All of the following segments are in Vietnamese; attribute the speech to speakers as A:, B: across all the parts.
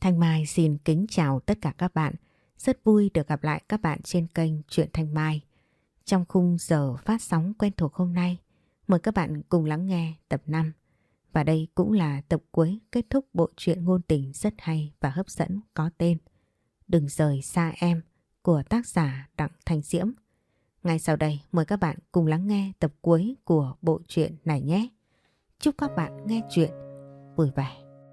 A: Thanh Mai xin kính chào tất cả các bạn. Rất vui được gặp lại các bạn trên kênh Truyện Thanh Mai. Trong khung giờ phát sóng quen thuộc hôm nay, mời các bạn cùng lắng nghe tập 5. Và đây cũng là tập cuối kết thúc bộ truyện ngôn tình rất hay và hấp dẫn có tên Đừng rời xa em của tác giả Đặng Thanh Diễm. Ngay sau đây mời các bạn cùng lắng nghe tập cuối của bộ truyện này nhé. Chúc các bạn nghe truyện vui vẻ.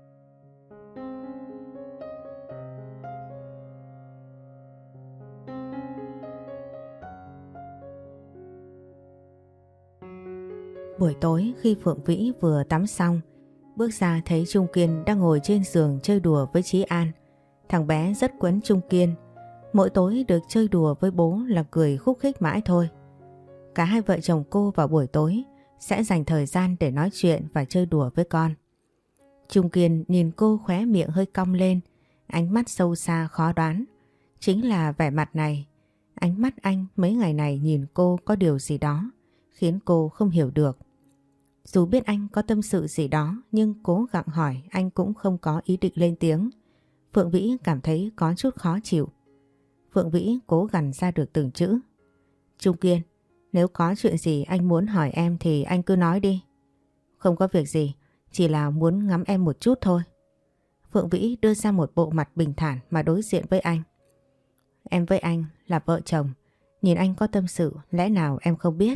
A: Buổi tối khi Phượng Vĩ vừa tắm xong, bước ra thấy Trung Kiên đang ngồi trên giường chơi đùa với Chí An. Thằng bé rất quấn Trung Kiên, mỗi tối được chơi đùa với bố là cười khúc khích mãi thôi. Cả hai vợ chồng cô vào buổi tối sẽ dành thời gian để nói chuyện và chơi đùa với con. Trung Kiên nhìn cô khóe miệng hơi cong lên, ánh mắt sâu xa khó đoán. Chính là vẻ mặt này, ánh mắt anh mấy ngày này nhìn cô có điều gì đó khiến cô không hiểu được. Dù biết anh có tâm sự gì đó nhưng cố gắng hỏi anh cũng không có ý định lên tiếng. Phượng Vĩ cảm thấy có chút khó chịu. Phượng Vĩ cố gằn ra được từng chữ. Trung Kiên, nếu có chuyện gì anh muốn hỏi em thì anh cứ nói đi. Không có việc gì, chỉ là muốn ngắm em một chút thôi. Phượng Vĩ đưa ra một bộ mặt bình thản mà đối diện với anh. Em với anh là vợ chồng, nhìn anh có tâm sự lẽ nào em không biết.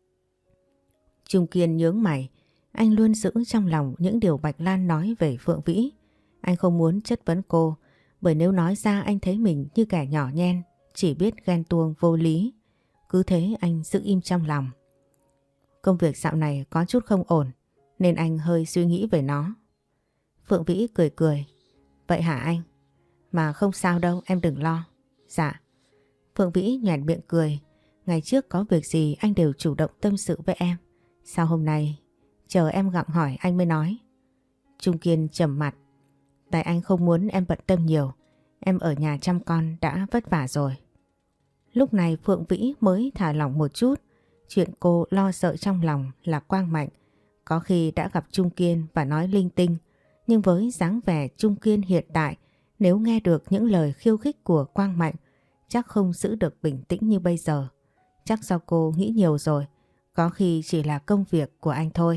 A: Trung Kiên nhướng mày, anh luôn giữ trong lòng những điều Bạch Lan nói về Phượng Vĩ. Anh không muốn chất vấn cô, bởi nếu nói ra anh thấy mình như kẻ nhỏ nhen, chỉ biết ghen tuông vô lý. Cứ thế anh giữ im trong lòng. Công việc dạo này có chút không ổn, nên anh hơi suy nghĩ về nó. Phượng Vĩ cười cười. Vậy hả anh? Mà không sao đâu, em đừng lo. Dạ. Phượng Vĩ nhoẻn miệng cười. Ngày trước có việc gì anh đều chủ động tâm sự với em. Sao hôm nay chờ em gặng hỏi anh mới nói? Trung Kiên trầm mặt. Tại anh không muốn em bận tâm nhiều. Em ở nhà chăm con đã vất vả rồi. Lúc này Phượng Vĩ mới thả lỏng một chút. Chuyện cô lo sợ trong lòng là Quang Mạnh. Có khi đã gặp Trung Kiên và nói linh tinh. Nhưng với dáng vẻ Trung Kiên hiện tại, nếu nghe được những lời khiêu khích của Quang Mạnh, chắc không giữ được bình tĩnh như bây giờ. Chắc do cô nghĩ nhiều rồi. Có khi chỉ là công việc của anh thôi.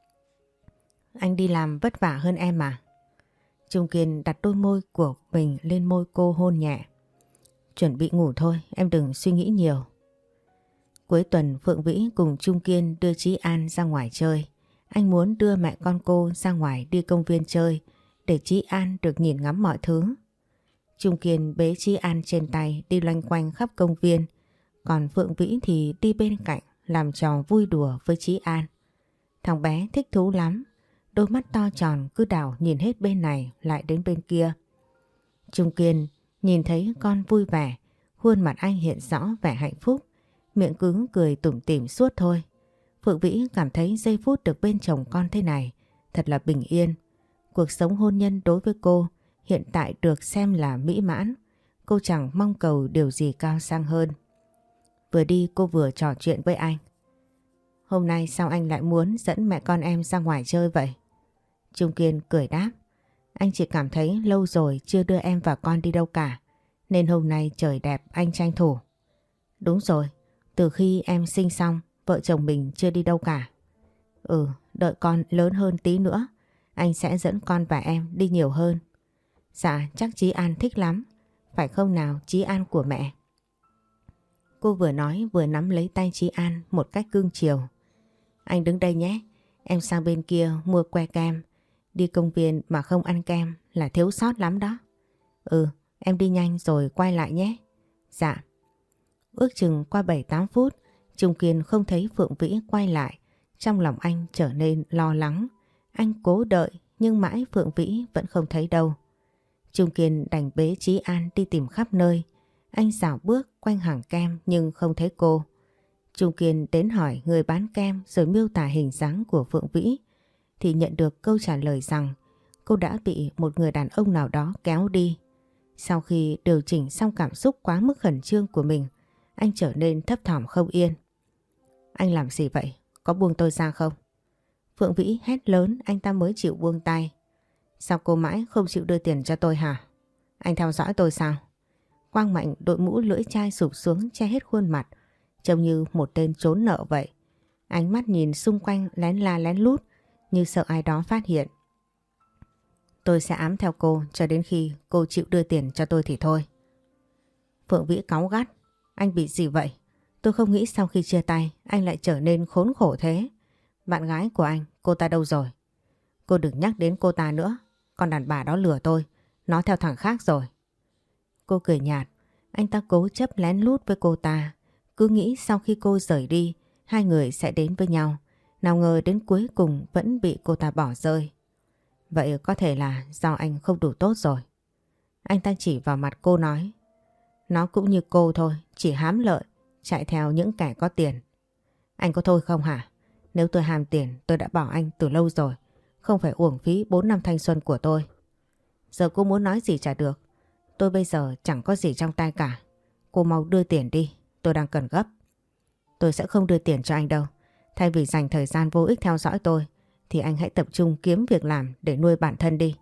A: Anh đi làm vất vả hơn em mà. Trung Kiên đặt đôi môi của mình lên môi cô hôn nhẹ. Chuẩn bị ngủ thôi, em đừng suy nghĩ nhiều. Cuối tuần Phượng Vĩ cùng Trung Kiên đưa Chí An ra ngoài chơi. Anh muốn đưa mẹ con cô ra ngoài đi công viên chơi để Chí An được nhìn ngắm mọi thứ. Trung Kiên bế Chí An trên tay đi loanh quanh khắp công viên. Còn Phượng Vĩ thì đi bên cạnh làm trò vui đùa với Chí An. Thằng bé thích thú lắm. Đôi mắt to tròn cứ đảo nhìn hết bên này lại đến bên kia. Trung Kiên nhìn thấy con vui vẻ, khuôn mặt anh hiện rõ vẻ hạnh phúc, miệng cứ cười tủm tỉm suốt thôi. Phượng Vĩ cảm thấy giây phút được bên chồng con thế này thật là bình yên. Cuộc sống hôn nhân đối với cô hiện tại được xem là mỹ mãn. Cô chẳng mong cầu điều gì cao sang hơn. Vừa đi cô vừa trò chuyện với anh. Hôm nay sao anh lại muốn dẫn mẹ con em ra ngoài chơi vậy? Trung Kiên cười đáp. Anh chỉ cảm thấy lâu rồi chưa đưa em và con đi đâu cả, nên hôm nay trời đẹp anh tranh thủ. Đúng rồi, từ khi em sinh xong, vợ chồng mình chưa đi đâu cả. Đợi con lớn hơn tí nữa, anh sẽ dẫn con và em đi nhiều hơn. Dạ, chắc Chí An thích lắm, phải không nào Chí An của mẹ? Cô vừa nói vừa nắm lấy tay Chí An một cách cưng chiều. Anh đứng đây nhé, em sang bên kia mua que kem. Đi công viên mà không ăn kem là thiếu sót lắm đó. Em đi nhanh rồi quay lại nhé. Dạ. Ước chừng qua 7-8 phút, Trung Kiên không thấy Phượng Vĩ quay lại. Trong lòng anh trở nên lo lắng. Anh cố đợi nhưng mãi Phượng Vĩ vẫn không thấy đâu. Trung Kiên đành bế Chí An đi tìm khắp nơi. Anh dạo bước quanh hàng kem nhưng không thấy cô. Trung Kiên đến hỏi người bán kem rồi miêu tả hình dáng của Phượng Vĩ thì nhận được câu trả lời rằng cô đã bị một người đàn ông nào đó kéo đi. Sau khi điều chỉnh xong cảm xúc quá mức khẩn trương của mình, anh trở nên thấp thỏm không yên. Anh làm gì vậy? Có buông tôi ra không? Phượng Vĩ hét lớn anh ta mới chịu buông tay. Sao cô mãi không chịu đưa tiền cho tôi hả? Anh theo dõi tôi sao? Quang Mạnh đội mũ lưỡi chai sụp xuống che hết khuôn mặt, trông như một tên trốn nợ vậy. Ánh mắt nhìn xung quanh lén la lén lút như sợ ai đó phát hiện. Tôi sẽ ám theo cô cho đến khi cô chịu đưa tiền cho tôi thì thôi. Phượng Vĩ cáu gắt. Anh bị gì vậy? Tôi không nghĩ sau khi chia tay anh lại trở nên khốn khổ thế. Bạn gái của anh, cô ta đâu rồi? Cô đừng nhắc đến cô ta nữa. Con đàn bà đó lừa tôi. Nó theo thằng khác rồi. Cô cười nhạt. Anh ta cố chấp lén lút với cô ta. Cứ nghĩ sau khi cô rời đi, hai người sẽ đến với nhau. Nào ngờ đến cuối cùng vẫn bị cô ta bỏ rơi. Vậy có thể là do anh không đủ tốt rồi. Anh ta chỉ vào mặt cô nói. Nó cũng như cô thôi, chỉ hám lợi, chạy theo những kẻ có tiền. Anh có thôi không hả? Nếu tôi ham tiền tôi đã bỏ anh từ lâu rồi. Không phải uổng phí 4 năm thanh xuân của tôi. Giờ cô muốn nói gì chả được. Tôi bây giờ chẳng có gì trong tay cả. Cô mau đưa tiền đi, tôi đang cần gấp. Tôi sẽ không đưa tiền cho anh đâu. Thay vì dành thời gian vô ích theo dõi tôi, thì anh hãy tập trung kiếm việc làm để nuôi bản thân đi.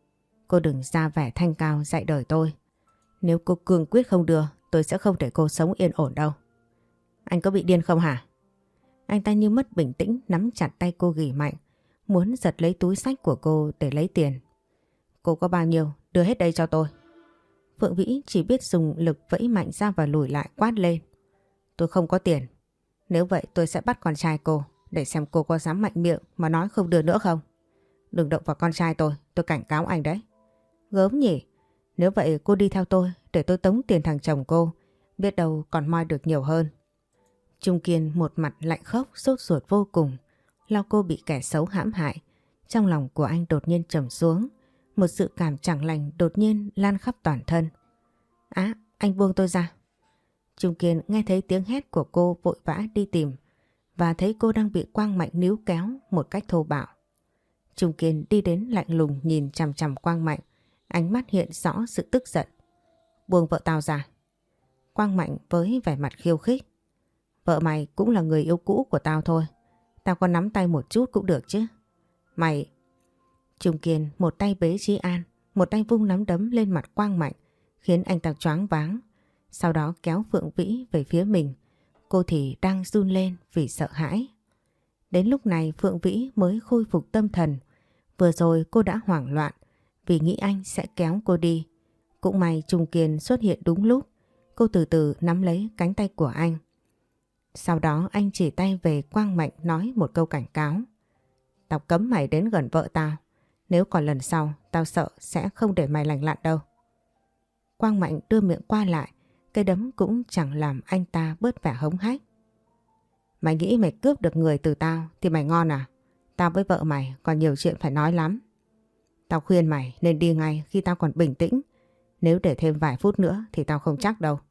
A: Cô đừng ra vẻ thanh cao dạy đời tôi. Nếu cô cương quyết không đưa, tôi sẽ không để cô sống yên ổn đâu. Anh có bị điên không hả? Anh ta như mất bình tĩnh nắm chặt tay cô ghì mạnh, muốn giật lấy túi xách của cô để lấy tiền. Cô có bao nhiêu, đưa hết đây cho tôi. Phượng Vĩ chỉ biết dùng lực vẫy mạnh ra và lùi lại quát lên. Tôi không có tiền. Nếu vậy tôi sẽ bắt con trai cô, để xem cô có dám mạnh miệng mà nói không đưa nữa không. Đừng động vào con trai tôi cảnh cáo anh đấy. Gớm nhỉ? Nếu vậy cô đi theo tôi để tôi tống tiền thằng chồng cô, biết đâu còn moi được nhiều hơn. Trung Kiên một mặt lạnh khốc sốt ruột vô cùng, lo cô bị kẻ xấu hãm hại. Trong lòng của anh đột nhiên trầm xuống, một sự cảm chẳng lành đột nhiên lan khắp toàn thân. Á, anh buông tôi ra. Trung Kiên nghe thấy tiếng hét của cô vội vã đi tìm và thấy cô đang bị Quang Mạnh níu kéo một cách thô bạo. Trung Kiên đi đến lạnh lùng nhìn chằm chằm Quang Mạnh, ánh mắt hiện rõ sự tức giận. Buông vợ tao ra. Quang Mạnh với vẻ mặt khiêu khích. Vợ mày cũng là người yêu cũ của tao thôi. Tao có nắm tay một chút cũng được chứ. Mày... Trung Kiên một tay bế Chí An, một tay vung nắm đấm lên mặt Quang Mạnh, khiến anh ta choáng váng. Sau đó kéo Phượng Vĩ về phía mình. Cô thì đang run lên vì sợ hãi. Đến lúc này Phượng Vĩ mới khôi phục tâm thần. Vừa rồi cô đã hoảng loạn vì nghĩ anh sẽ kéo cô đi. Cũng may Trung Kiên xuất hiện đúng lúc. Cô từ từ nắm lấy cánh tay của anh. Sau đó anh chỉ tay về Quang Mạnh nói một câu cảnh cáo. Tao cấm mày đến gần vợ tao. Nếu còn lần sau tao sợ sẽ không để mày lành lặn đâu. Quang Mạnh đưa miệng qua lại. Cái đấm cũng chẳng làm anh ta bớt vẻ hống hách. Mày nghĩ mày cướp được người từ tao thì mày ngon à? Tao với vợ mày còn nhiều chuyện phải nói lắm. Tao khuyên mày nên đi ngay khi tao còn bình tĩnh. Nếu để thêm vài phút nữa thì tao không chắc đâu.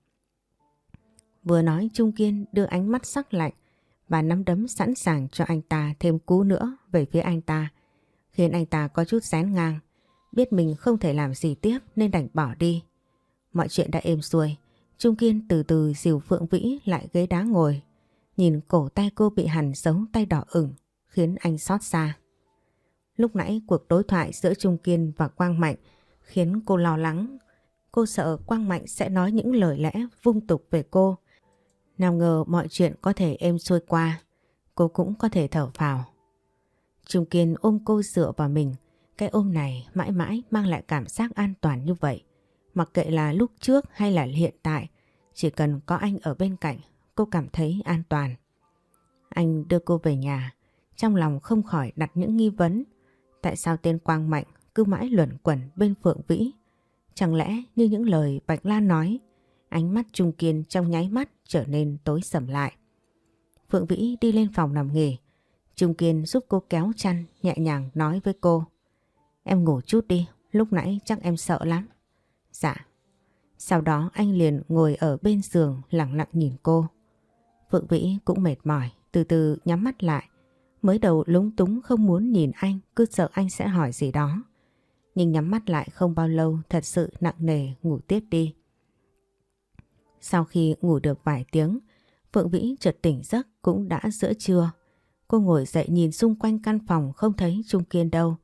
A: Vừa nói Trung Kiên đưa ánh mắt sắc lạnh và nắm đấm sẵn sàng cho anh ta thêm cú nữa về phía anh ta, khiến anh ta có chút rén ngang. Biết mình không thể làm gì tiếp nên đành bỏ đi. Mọi chuyện đã êm xuôi. Trung Kiên từ từ dìu Phượng Vĩ lại ghế đá ngồi. Nhìn cổ tay cô bị hằn dấu tay đỏ ửng khiến anh xót xa. Lúc nãy cuộc đối thoại giữa Trung Kiên và Quang Mạnh khiến cô lo lắng. Cô sợ Quang Mạnh sẽ nói những lời lẽ vung tục về cô. Nào ngờ mọi chuyện có thể êm xuôi qua. Cô cũng có thể thở phào. Trung Kiên ôm cô dựa vào mình. Cái ôm này mãi mãi mang lại cảm giác an toàn như vậy. Mặc kệ là lúc trước hay là hiện tại, chỉ cần có anh ở bên cạnh, cô cảm thấy an toàn. Anh đưa cô về nhà, trong lòng không khỏi đặt những nghi vấn. Tại sao tên Quang Mạnh cứ mãi luẩn quẩn bên Phượng Vĩ? Chẳng lẽ như những lời Bạch Lan nói, ánh mắt Trung Kiên trong nháy mắt trở nên tối sầm lại. Phượng Vĩ đi lên phòng nằm nghỉ. Trung Kiên giúp cô kéo chăn, nhẹ nhàng nói với cô. Em ngủ chút đi, lúc nãy chắc em sợ lắm. Dạ. Sau đó anh liền ngồi ở bên giường lặng lặng nhìn cô. Phượng Vĩ cũng mệt mỏi, từ từ nhắm mắt lại. Mới đầu lúng túng không muốn nhìn anh, cứ sợ anh sẽ hỏi gì đó. Nhưng nhắm mắt lại không bao lâu thật sự nặng nề ngủ tiếp đi. Sau khi ngủ được vài tiếng, Phượng Vĩ chợt tỉnh giấc cũng đã giữa trưa. Cô ngồi dậy nhìn xung quanh căn phòng không thấy Trung Kiên đâu.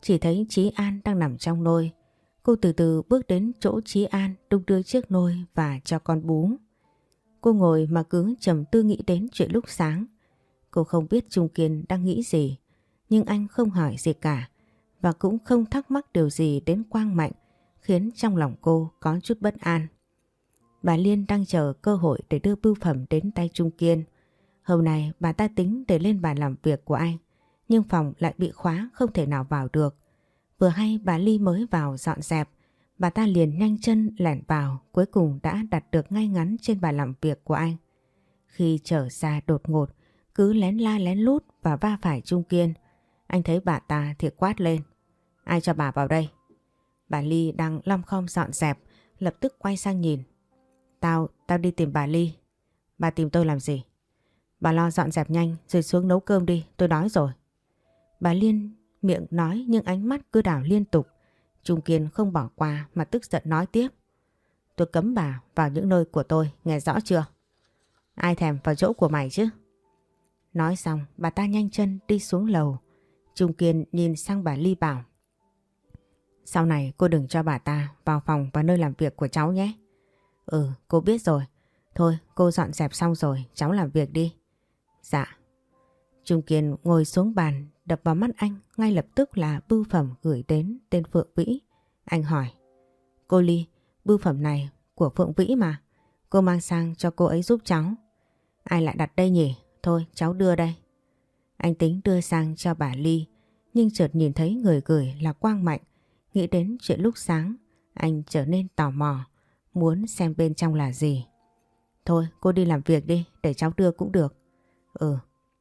A: Chỉ thấy Chí An đang nằm trong nôi. Cô từ từ bước đến chỗ Chí An, đung đưa chiếc nôi và cho con bú. Cô ngồi mà cứ trầm tư nghĩ đến chuyện lúc sáng. Cô không biết Trung Kiên đang nghĩ gì, nhưng anh không hỏi gì cả và cũng không thắc mắc điều gì đến Quang Mạnh, khiến trong lòng cô có chút bất an. Bà Liên đang chờ cơ hội để đưa bưu phẩm đến tay Trung Kiên. Hôm nay bà ta tính để lên bàn làm việc của anh, nhưng phòng lại bị khóa không thể nào vào được. Vừa hay bà Ly mới vào dọn dẹp, bà ta liền nhanh chân lẻn vào, cuối cùng đã đặt được ngay ngắn trên bàn làm việc của anh. Khi trở ra đột ngột, cứ lén la lén lút và va phải Trung Kiên. Anh thấy bà ta thì quát lên: "Ai cho bà vào đây?" Bà Ly đang lom khom dọn dẹp, lập tức quay sang nhìn. Tao đi tìm bà Ly." "Bà tìm tôi làm gì?" "Bà lo dọn dẹp nhanh rồi xuống nấu cơm đi, tôi đói rồi." Bà Liên miệng nói nhưng ánh mắt cứ đảo liên tục. Trung Kiên không bỏ qua mà tức giận nói tiếp: "Tôi cấm bà vào những nơi của tôi, nghe rõ chưa?" "Ai thèm vào chỗ của mày chứ?" Nói xong bà ta nhanh chân đi xuống lầu. Trung Kiên nhìn sang bà Ly bảo: "Sau này cô đừng cho bà ta vào phòng và nơi làm việc của cháu nhé." "Ừ, cô biết rồi. Thôi cô dọn dẹp xong rồi, cháu làm việc đi." "Dạ." Trung Kiên ngồi xuống bàn, đập vào mắt anh ngay lập tức là bưu phẩm gửi đến tên Phượng Vĩ. Anh hỏi: "Cô Ly, bưu phẩm này của Phượng Vĩ mà. Cô mang sang cho cô ấy giúp cháu." "Ai lại đặt đây nhỉ? Thôi cháu đưa đây." Anh tính đưa sang cho bà Ly, nhưng chợt nhìn thấy người gửi là Quang Mạnh. Nghĩ đến chuyện lúc sáng, anh trở nên tò mò, muốn xem bên trong là gì. "Thôi cô đi làm việc đi, để cháu đưa cũng được." "Ừ."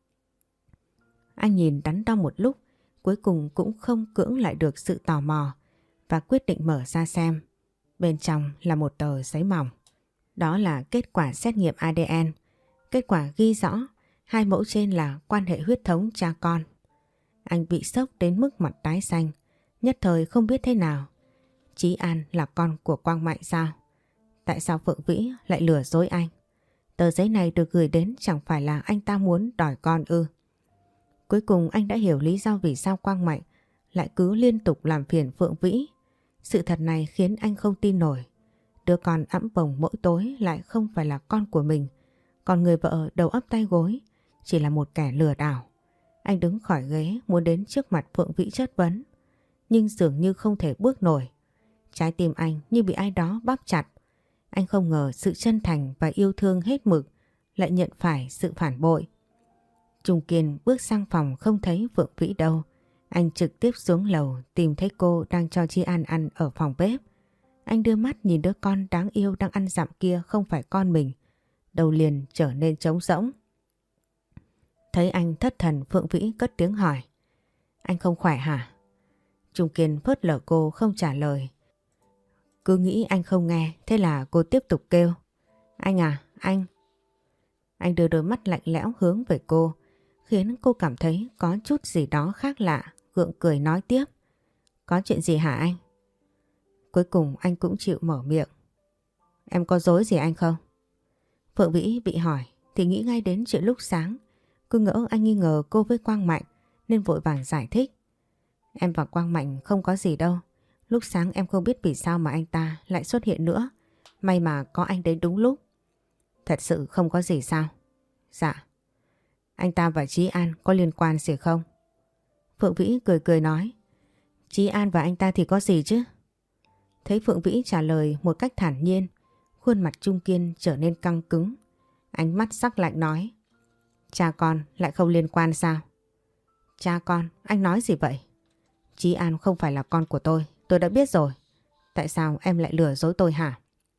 A: Anh nhìn đắn đo một lúc, cuối cùng cũng không cưỡng lại được sự tò mò và quyết định mở ra xem. Bên trong là một tờ giấy mỏng. Đó là kết quả xét nghiệm ADN. Kết quả ghi rõ hai mẫu trên là quan hệ huyết thống cha con. Anh bị sốc đến mức mặt tái xanh, nhất thời không biết thế nào. Chí An là con của Quang Mạnh sao? Tại sao Phượng Vĩ lại lừa dối anh? Tờ giấy này được gửi đến chẳng phải là anh ta muốn đòi con ư? Cuối cùng anh đã hiểu lý do vì sao Quang Mạnh lại cứ liên tục làm phiền Phượng Vĩ. Sự thật này khiến anh không tin nổi. Đứa con ẵm bồng mỗi tối lại không phải là con của mình, còn người vợ đầu ấp tay gối chỉ là một kẻ lừa đảo. Anh đứng khỏi ghế muốn đến trước mặt Phượng Vĩ chất vấn, nhưng dường như không thể bước nổi. Trái tim anh như bị ai đó bóp chặt. Anh không ngờ sự chân thành và yêu thương hết mực lại nhận phải sự phản bội. Trung Kiên bước sang phòng không thấy Phượng Vĩ đâu. Anh trực tiếp xuống lầu tìm thấy cô đang cho Chí An ăn ở phòng bếp. Anh đưa mắt nhìn đứa con đáng yêu đang ăn dặm kia không phải con mình. Đầu liền trở nên trống rỗng. Thấy anh thất thần, Phượng Vĩ cất tiếng hỏi: "Anh không khỏe hả?" Trung Kiên phớt lờ cô không trả lời. Cứ nghĩ anh không nghe, thế là cô tiếp tục kêu: "Anh à, anh." Anh đưa đôi mắt lạnh lẽo hướng về cô, khiến cô cảm thấy có chút gì đó khác lạ, gượng cười nói tiếp: "Có chuyện gì hả anh?" Cuối cùng anh cũng chịu mở miệng: "Em có dối gì anh không?" Phượng Vĩ bị hỏi thì nghĩ ngay đến chuyện lúc sáng. Cứ ngỡ anh nghi ngờ cô với Quang Mạnh nên vội vàng giải thích: "Em và Quang Mạnh không có gì đâu. Lúc sáng em không biết vì sao mà anh ta lại xuất hiện nữa. May mà có anh đến đúng lúc." "Thật sự không có gì sao?" "Dạ." "Anh ta và Chí An có liên quan gì không?" Phượng Vĩ cười cười nói: "Chí An và anh ta thì có gì chứ?" Thấy Phượng Vĩ trả lời một cách thản nhiên, khuôn mặt Trung Kiên trở nên căng cứng. Ánh mắt sắc lạnh nói: "Cha con lại không liên quan sao?" "Cha con? Anh nói gì vậy?" "Chí An không phải là con của tôi đã biết rồi. Tại sao em lại lừa dối tôi hả?"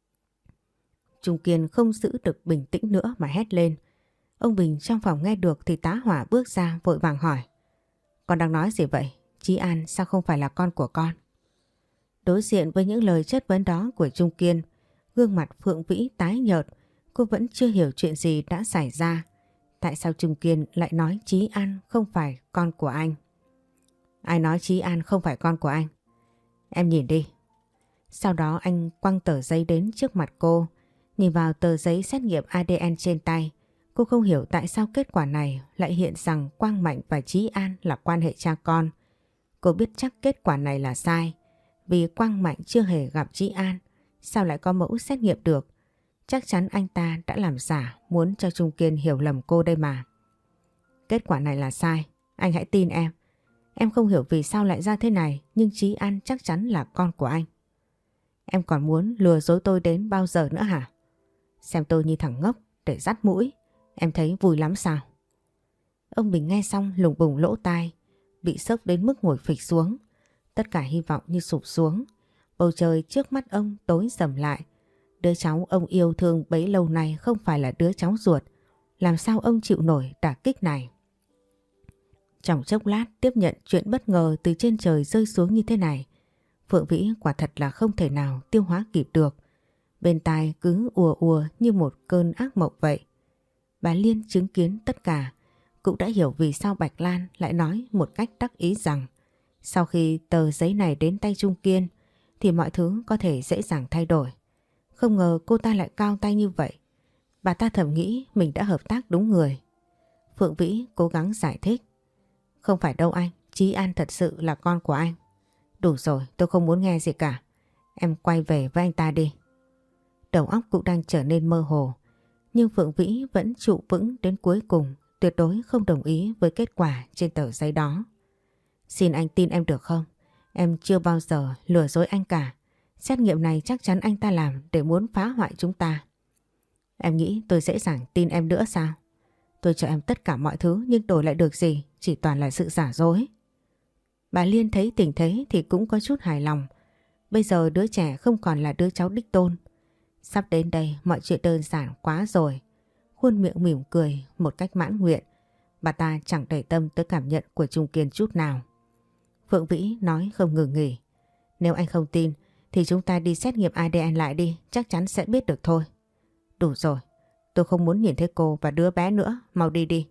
A: Trung Kiên không giữ được bình tĩnh nữa mà hét lên. Ông Bình trong phòng nghe được thì tá hỏa bước ra vội vàng hỏi: "Con đang nói gì vậy? Chí An sao không phải là con của con?" Đối diện với những lời chất vấn đó của Trung Kiên, gương mặt Phượng Vĩ tái nhợt. Cô vẫn chưa hiểu chuyện gì đã xảy ra. Tại sao Trung Kiên lại nói Chí An không phải con của anh? "Ai nói Chí An không phải con của anh? Em nhìn đi." Sau đó anh quăng tờ giấy đến trước mặt cô. Nhìn vào tờ giấy xét nghiệm ADN trên tay, cô không hiểu tại sao kết quả này lại hiện rằng Quang Mạnh và Chí An là quan hệ cha con. Cô biết chắc kết quả này là sai. Vì Quang Mạnh chưa hề gặp Chí An, sao lại có mẫu xét nghiệm được? Chắc chắn anh ta đã làm giả muốn cho Trung Kiên hiểu lầm cô đây mà. Kết quả này là sai, anh hãy tin em. Em không hiểu vì sao lại ra thế này, nhưng Chí An chắc chắn là con của anh. Em còn muốn lừa dối tôi đến bao giờ nữa hả? Xem tôi như thằng ngốc để dắt mũi, em thấy vui lắm sao? Ông Bình nghe xong lùng bùng lỗ tai, bị sốc đến mức ngồi phịch xuống. Tất cả hy vọng như sụp xuống. Bầu trời trước mắt ông tối sầm lại. Đứa cháu ông yêu thương bấy lâu nay không phải là đứa cháu ruột. Làm sao ông chịu nổi đả kích này? Trong chốc lát tiếp nhận chuyện bất ngờ từ trên trời rơi xuống như thế này, Phượng Vĩ quả thật là không thể nào tiêu hóa kịp được. Bên tai cứ ùa ùa như một cơn ác mộng vậy. Bà Liên chứng kiến tất cả, cũng đã hiểu vì sao Bạch Lan lại nói một cách đắc ý rằng sau khi tờ giấy này đến tay Trung Kiên thì mọi thứ có thể dễ dàng thay đổi. Không ngờ cô ta lại cao tay như vậy. Bà ta thầm nghĩ mình đã hợp tác đúng người. Phượng Vĩ cố gắng giải thích. Không phải đâu anh, Chí An thật sự là con của anh. Đủ rồi, tôi không muốn nghe gì cả. Em quay về với anh ta đi. Đầu óc cũng đang trở nên mơ hồ. Nhưng Phượng Vĩ vẫn trụ vững đến cuối cùng, tuyệt đối không đồng ý với kết quả trên tờ giấy đó. Xin anh tin em được không? Em chưa bao giờ lừa dối anh cả. Xét nghiệm này chắc chắn anh ta làm để muốn phá hoại chúng ta. Em nghĩ tôi dễ dàng tin em nữa sao? Tôi cho em tất cả mọi thứ nhưng đổi lại được gì? Chỉ toàn là sự giả dối. Bà Liên thấy tình thế thì cũng có chút hài lòng. Bây giờ đứa trẻ không còn là đứa cháu đích tôn. Sắp đến đây mọi chuyện đơn giản quá rồi. Khuôn miệng mỉm cười một cách mãn nguyện. Bà ta chẳng để tâm tới cảm nhận của Trung Kiên chút nào. Phượng Vĩ nói không ngừng nghỉ. Nếu anh không tin thì chúng ta đi xét nghiệm ADN lại đi, chắc chắn sẽ biết được thôi. Đủ rồi, tôi không muốn nhìn thấy cô và đứa bé nữa, mau đi đi.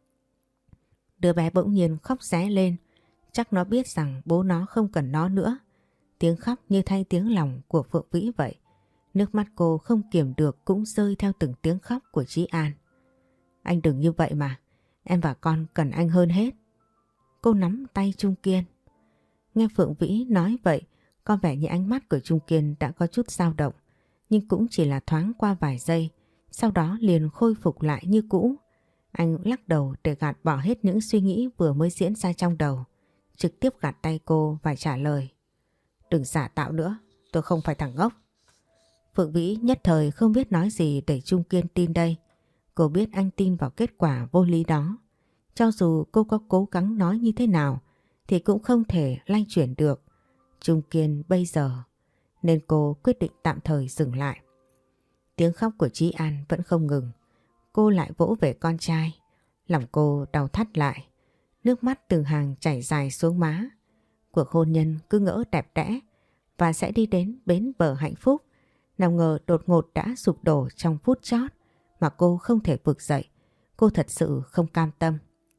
A: Đứa bé bỗng nhiên khóc ré lên, chắc nó biết rằng bố nó không cần nó nữa. Tiếng khóc như thay tiếng lòng của Phượng Vĩ vậy. Nước mắt cô không kiềm được cũng rơi theo từng tiếng khóc của Chí An. Anh đừng như vậy mà, em và con cần anh hơn hết. Cô nắm tay Trung Kiên. Nghe Phượng Vĩ nói vậy, có vẻ như ánh mắt của Trung Kiên đã có chút dao động, nhưng cũng chỉ là thoáng qua vài giây, sau đó liền khôi phục lại như cũ. Anh lắc đầu để gạt bỏ hết những suy nghĩ vừa mới diễn ra trong đầu, trực tiếp gạt tay cô và trả lời. Đừng giả tạo nữa, tôi không phải thằng ngốc. Phượng Vĩ nhất thời không biết nói gì để Trung Kiên tin đây. Cô biết anh tin vào kết quả vô lý đó. Cho dù cô có cố gắng nói như thế nào thì cũng không thể lay chuyển được Trung Kiên bây giờ, nên cô quyết định tạm thời dừng lại. Tiếng khóc của Chí An vẫn không ngừng. Cô lại vỗ về con trai. Lòng cô đau thắt lại. Nước mắt từng hàng chảy dài xuống má. Cuộc hôn nhân cứ ngỡ đẹp đẽ và sẽ đi đến bến bờ hạnh phúc. Nào ngờ đột ngột đã sụp đổ trong phút chót mà cô không thể vực dậy. Cô thật sự không cam tâm.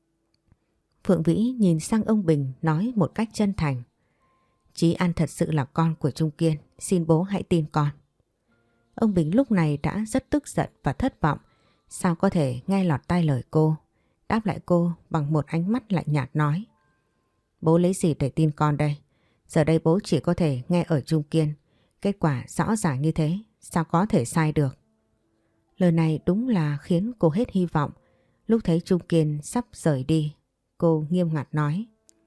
A: Phượng Vĩ nhìn sang ông Bình nói một cách chân thành. Chí An thật sự là con của Trung Kiên, xin bố hãy tin con. Ông Bình lúc này đã rất tức giận và thất vọng. Sao có thể nghe lọt tai lời cô? Đáp lại cô bằng một ánh mắt lạnh nhạt nói. Bố lấy gì để tin con đây? Giờ đây bố chỉ có thể nghe ở Trung Kiên. Kết quả rõ ràng như thế, sao có thể sai được? Lời này đúng là khiến cô hết hy vọng. Lúc thấy Trung Kiên sắp rời đi, cô nghiêm ngặt nói.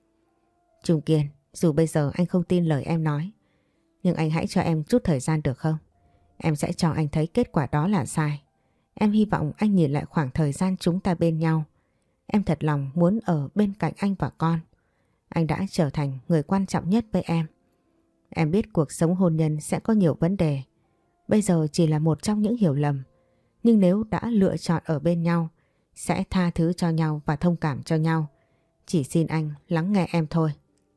A: Trung Kiên, dù bây giờ anh không tin lời em nói, nhưng anh hãy cho em chút thời gian được không? Em sẽ cho anh thấy kết quả đó là sai. Em hy vọng anh nhìn lại khoảng thời gian chúng ta bên nhau. Em thật lòng muốn ở bên cạnh anh và con. Anh đã trở thành người quan trọng nhất với em. Em biết cuộc sống hôn nhân sẽ có nhiều vấn đề. Bây giờ chỉ là một trong những hiểu lầm. Nhưng nếu đã lựa chọn ở bên nhau, sẽ tha thứ cho nhau và thông cảm cho nhau. Chỉ xin anh lắng nghe em thôi.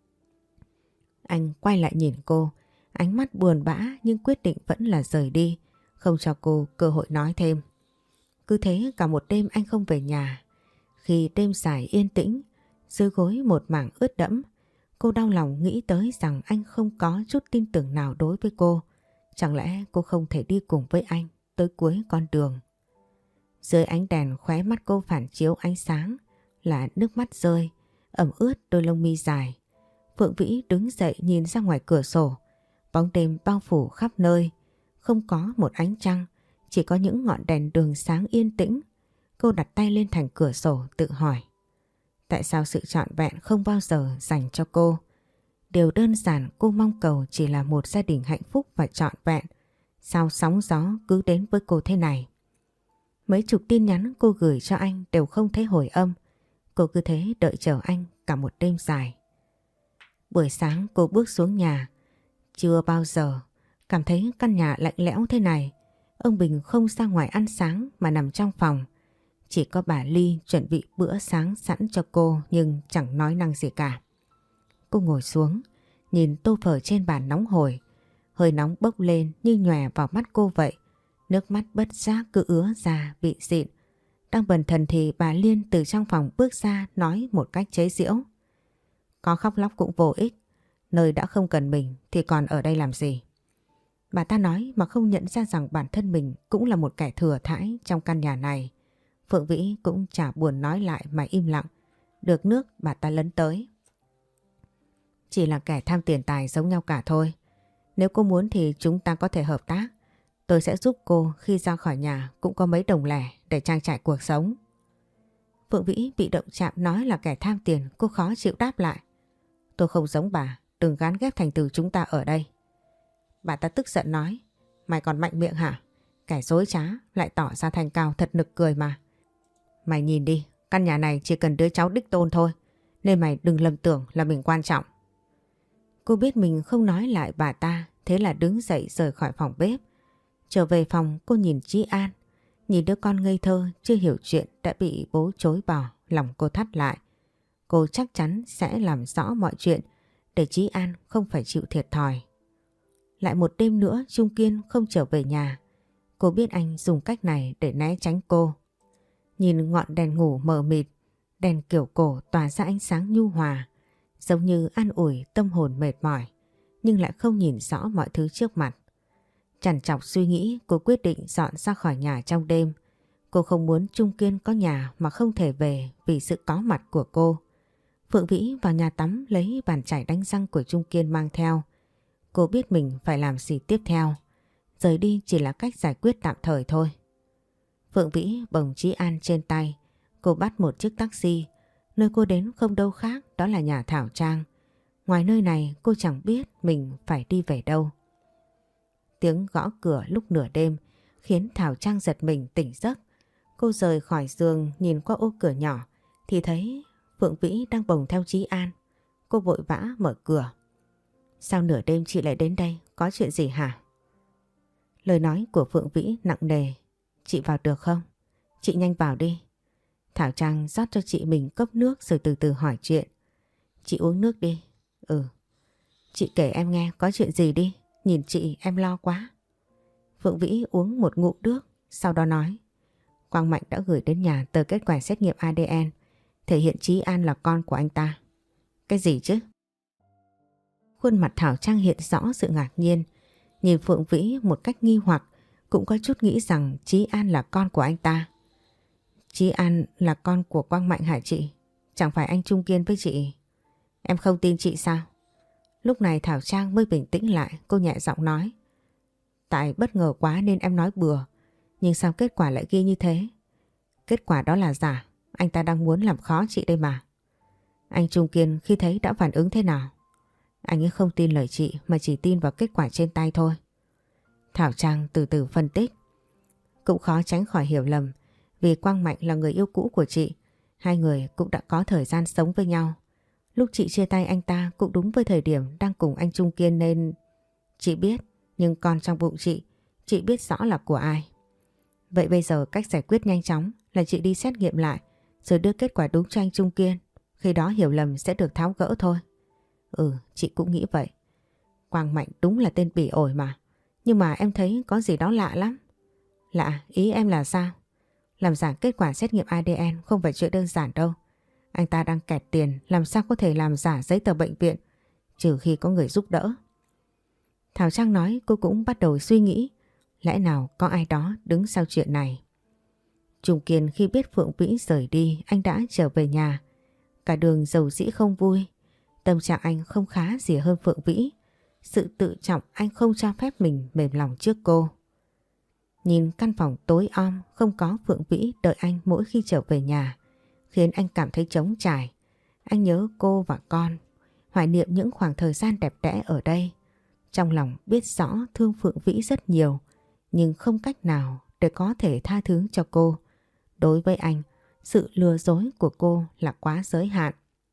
A: Anh quay lại nhìn cô, ánh mắt buồn bã nhưng quyết định vẫn là rời đi, không cho cô cơ hội nói thêm. Cứ thế cả một đêm anh không về nhà. Khi đêm dài yên tĩnh, dưới gối một mảng ướt đẫm, cô đau lòng nghĩ tới rằng anh không có chút tin tưởng nào đối với cô. Chẳng lẽ cô không thể đi cùng với anh tới cuối con đường? Dưới ánh đèn khóe mắt cô phản chiếu ánh sáng là nước mắt rơi, ẩm ướt đôi lông mi dài. Phượng Vĩ đứng dậy nhìn ra ngoài cửa sổ. Bóng đêm bao phủ khắp nơi. Không có một ánh trăng, chỉ có những ngọn đèn đường sáng yên tĩnh. Cô đặt tay lên thành cửa sổ tự hỏi. Tại sao sự trọn vẹn không bao giờ dành cho cô? Điều đơn giản cô mong cầu chỉ là một gia đình hạnh phúc và trọn vẹn. Sao sóng gió cứ đến với cô thế này? Mấy chục tin nhắn cô gửi cho anh đều không thấy hồi âm. Cô cứ thế đợi chờ anh cả một đêm dài. Buổi sáng cô bước xuống nhà. Chưa bao giờ cảm thấy căn nhà lạnh lẽo thế này. Ông Bình không ra ngoài ăn sáng mà nằm trong phòng. Chỉ có bà Ly chuẩn bị bữa sáng sẵn cho cô nhưng chẳng nói năng gì cả. Cô ngồi xuống, nhìn tô phở trên bàn nóng hổi. Hơi nóng bốc lên như nhòe vào mắt cô vậy. Nước mắt bất giác cứ ứa ra bị dịn. Đang bần thần thì bà Liên từ trong phòng bước ra nói một cách chế giễu. Có khóc lóc cũng vô ích. Nơi đã không cần mình thì còn ở đây làm gì? Bà ta nói mà không nhận ra rằng bản thân mình cũng là một kẻ thừa thãi trong căn nhà này. Phượng Vĩ cũng chả buồn nói lại mà im lặng. Được nước bà ta lấn tới. Chỉ là kẻ tham tiền tài giống nhau cả thôi. Nếu cô muốn thì chúng ta có thể hợp tác. Tôi sẽ giúp cô khi ra khỏi nhà cũng có mấy đồng lẻ để trang trải cuộc sống. Phượng Vĩ bị động chạm nói là kẻ tham tiền, cô khó chịu đáp lại. Tôi không giống bà, đừng gán ghép thành từ chúng ta ở đây. Bà ta tức giận nói, mày còn mạnh miệng hả? Kẻ dối trá lại tỏ ra thành cao thật nực cười mà. Mày nhìn đi, căn nhà này chỉ cần đứa cháu đích tôn thôi, nên mày đừng lầm tưởng là mình quan trọng. Cô biết mình không nói lại bà ta, thế là đứng dậy rời khỏi phòng bếp. Trở về phòng cô nhìn Chí An, nhìn đứa con ngây thơ chưa hiểu chuyện đã bị bố chối bỏ, lòng cô thắt lại. Cô chắc chắn sẽ làm rõ mọi chuyện để Chí An không phải chịu thiệt thòi. Lại một đêm nữa Trung Kiên không trở về nhà. Cô biết anh dùng cách này để né tránh cô. Nhìn ngọn đèn ngủ mờ mịt, đèn kiểu cổ tỏa ra ánh sáng nhu hòa, giống như an ủi tâm hồn mệt mỏi, nhưng lại không nhìn rõ mọi thứ trước mặt. Trằn trọc suy nghĩ, cô quyết định dọn ra khỏi nhà trong đêm. Cô không muốn Trung Kiên có nhà mà không thể về vì sự có mặt của cô. Phượng Vĩ vào nhà tắm lấy bàn chải đánh răng của Trung Kiên mang theo. Cô biết mình phải làm gì tiếp theo. Rời đi chỉ là cách giải quyết tạm thời thôi. Phượng Vĩ bồng Chí An trên tay. Cô bắt một chiếc taxi. Nơi cô đến không đâu khác, đó là nhà Thảo Trang. Ngoài nơi này cô chẳng biết mình phải đi về đâu. Tiếng gõ cửa lúc nửa đêm khiến Thảo Trang giật mình tỉnh giấc. Cô rời khỏi giường nhìn qua ô cửa nhỏ thì thấy Phượng Vĩ đang bồng theo Chí An. Cô vội vã mở cửa. Sao nửa đêm chị lại đến đây? Có chuyện gì hả? Lời nói của Phượng Vĩ nặng nề. Chị vào được không? Chị nhanh vào đi. Thảo Trang rót cho chị mình cốc nước rồi từ từ hỏi chuyện. Chị uống nước đi. Ừ. Chị kể em nghe có chuyện gì đi. Nhìn chị em lo quá. Phượng Vĩ uống một ngụm nước, sau đó nói. Quang Mạnh đã gửi đến nhà tờ kết quả xét nghiệm ADN thể hiện Chí An là con của anh ta. Cái gì chứ? Khuôn mặt Thảo Trang hiện rõ sự ngạc nhiên. Nhìn Phượng Vĩ một cách nghi hoặc, cũng có chút nghĩ rằng Chí An là con của anh ta. Chí An là con của Quang Mạnh hả chị? Chẳng phải anh Trung Kiên với chị? Em không tin chị sao? Lúc này Thảo Trang mới bình tĩnh lại, cô nhẹ giọng nói. Tại bất ngờ quá nên em nói bừa, nhưng sao kết quả lại ghi như thế? Kết quả đó là giả, anh ta đang muốn làm khó chị đây mà. Anh Trung Kiên khi thấy đã phản ứng thế nào? Anh ấy không tin lời chị mà chỉ tin vào kết quả trên tay thôi. Thảo Trang từ từ phân tích. Cũng khó tránh khỏi hiểu lầm, vì Quang Mạnh là người yêu cũ của chị. Hai người cũng đã có thời gian sống với nhau. Lúc chị chia tay anh ta cũng đúng với thời điểm đang cùng anh Trung Kiên nên... Chị biết, nhưng con trong bụng chị biết rõ là của ai. Vậy bây giờ cách giải quyết nhanh chóng là chị đi xét nghiệm lại rồi đưa kết quả đúng cho anh Trung Kiên. Khi đó hiểu lầm sẽ được tháo gỡ thôi. Ừ, chị cũng nghĩ vậy. Quang Mạnh đúng là tên bỉ ổi mà. Nhưng mà em thấy có gì đó lạ lắm. Lạ, ý em là sao? Làm giả kết quả xét nghiệm ADN không phải chuyện đơn giản đâu. Anh ta đang kẹt tiền, làm sao có thể làm giả giấy tờ bệnh viện, trừ khi có người giúp đỡ. Thảo Trang nói cô cũng bắt đầu suy nghĩ, lẽ nào có ai đó đứng sau chuyện này. Trung Kiên khi biết Phượng Vĩ rời đi, anh đã trở về nhà. Cả đường dầu dĩ không vui. Tâm trạng anh không khá gì hơn Phượng Vĩ. Sự tự trọng anh không cho phép mình mềm lòng trước cô. Nhìn căn phòng tối om không có Phượng Vĩ đợi anh mỗi khi trở về nhà khiến anh cảm thấy trống trải. Anh nhớ cô và con, hoài niệm những khoảng thời gian đẹp đẽ ở đây. Trong lòng biết rõ thương Phượng Vĩ rất nhiều nhưng không cách nào để có thể tha thứ cho cô. Đối với anh, sự lừa dối của cô là quá giới hạn.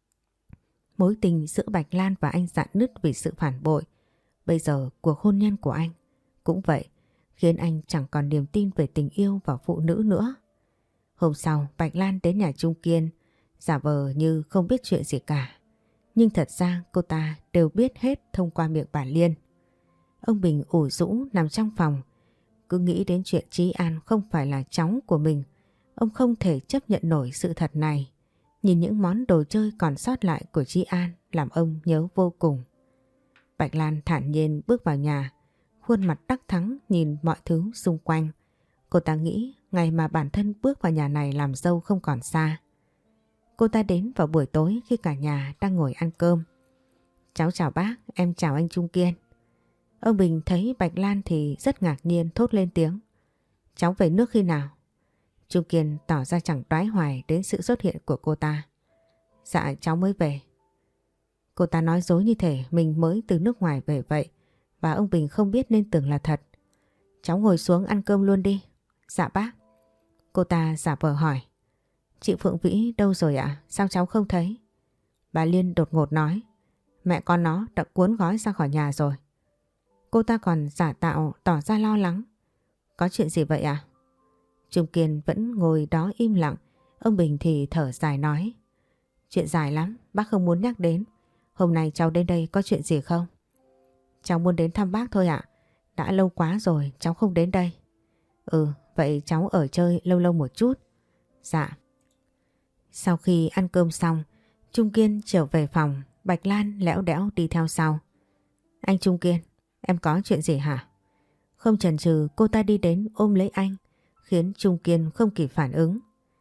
A: Mối tình giữa Bạch Lan và anh rạn nứt vì sự phản bội. Bây giờ cuộc hôn nhân của anh cũng vậy, khiến anh chẳng còn niềm tin về tình yêu và phụ nữ nữa. Hôm sau Bạch Lan đến nhà Trung Kiên, giả vờ như không biết chuyện gì cả. Nhưng thật ra cô ta đều biết hết thông qua miệng bà Liên. Ông Bình ủ rũ nằm trong phòng, cứ nghĩ đến chuyện Chí An không phải là cháu của mình. Ông không thể chấp nhận nổi sự thật này. Nhìn những món đồ chơi còn sót lại của Chí An làm ông nhớ vô cùng. Bạch Lan thản nhiên bước vào nhà, khuôn mặt đắc thắng nhìn mọi thứ xung quanh. Cô ta nghĩ ngày mà bản thân bước vào nhà này làm dâu không còn xa. Cô ta đến vào buổi tối khi cả nhà đang ngồi ăn cơm. Cháu chào bác, em chào anh Trung Kiên. Ông Bình thấy Bạch Lan thì rất ngạc nhiên thốt lên tiếng. Cháu về nước khi nào? Trung Kiên tỏ ra chẳng đoái hoài đến sự xuất hiện của cô ta. Dạ cháu mới về. Cô ta nói dối như thể mình mới từ nước ngoài về vậy và ông Bình không biết nên tưởng là thật. Cháu ngồi xuống ăn cơm luôn đi. Dạ bác. Cô ta giả vờ hỏi. Chị Phượng Vĩ đâu rồi ạ? Sao cháu không thấy? Bà Liên đột ngột nói. Mẹ con nó đã cuốn gói ra khỏi nhà rồi. Cô ta còn giả tạo tỏ ra lo lắng. Có chuyện gì vậy ạ? Trung Kiên vẫn ngồi đó im lặng. Ông Bình thì thở dài nói. Chuyện dài lắm, bác không muốn nhắc đến. Hôm nay cháu đến đây có chuyện gì không? Cháu muốn đến thăm bác thôi ạ. Đã lâu quá rồi cháu không đến đây. Ừ, vậy cháu ở chơi lâu lâu một chút. Dạ. Sau khi ăn cơm xong, Trung Kiên trở về phòng, Bạch Lan lẽo đẽo đi theo sau. Anh Trung Kiên, em có chuyện gì hả? Không chần chừ cô ta đi đến ôm lấy anh, khiến Trung Kiên không kịp phản ứng.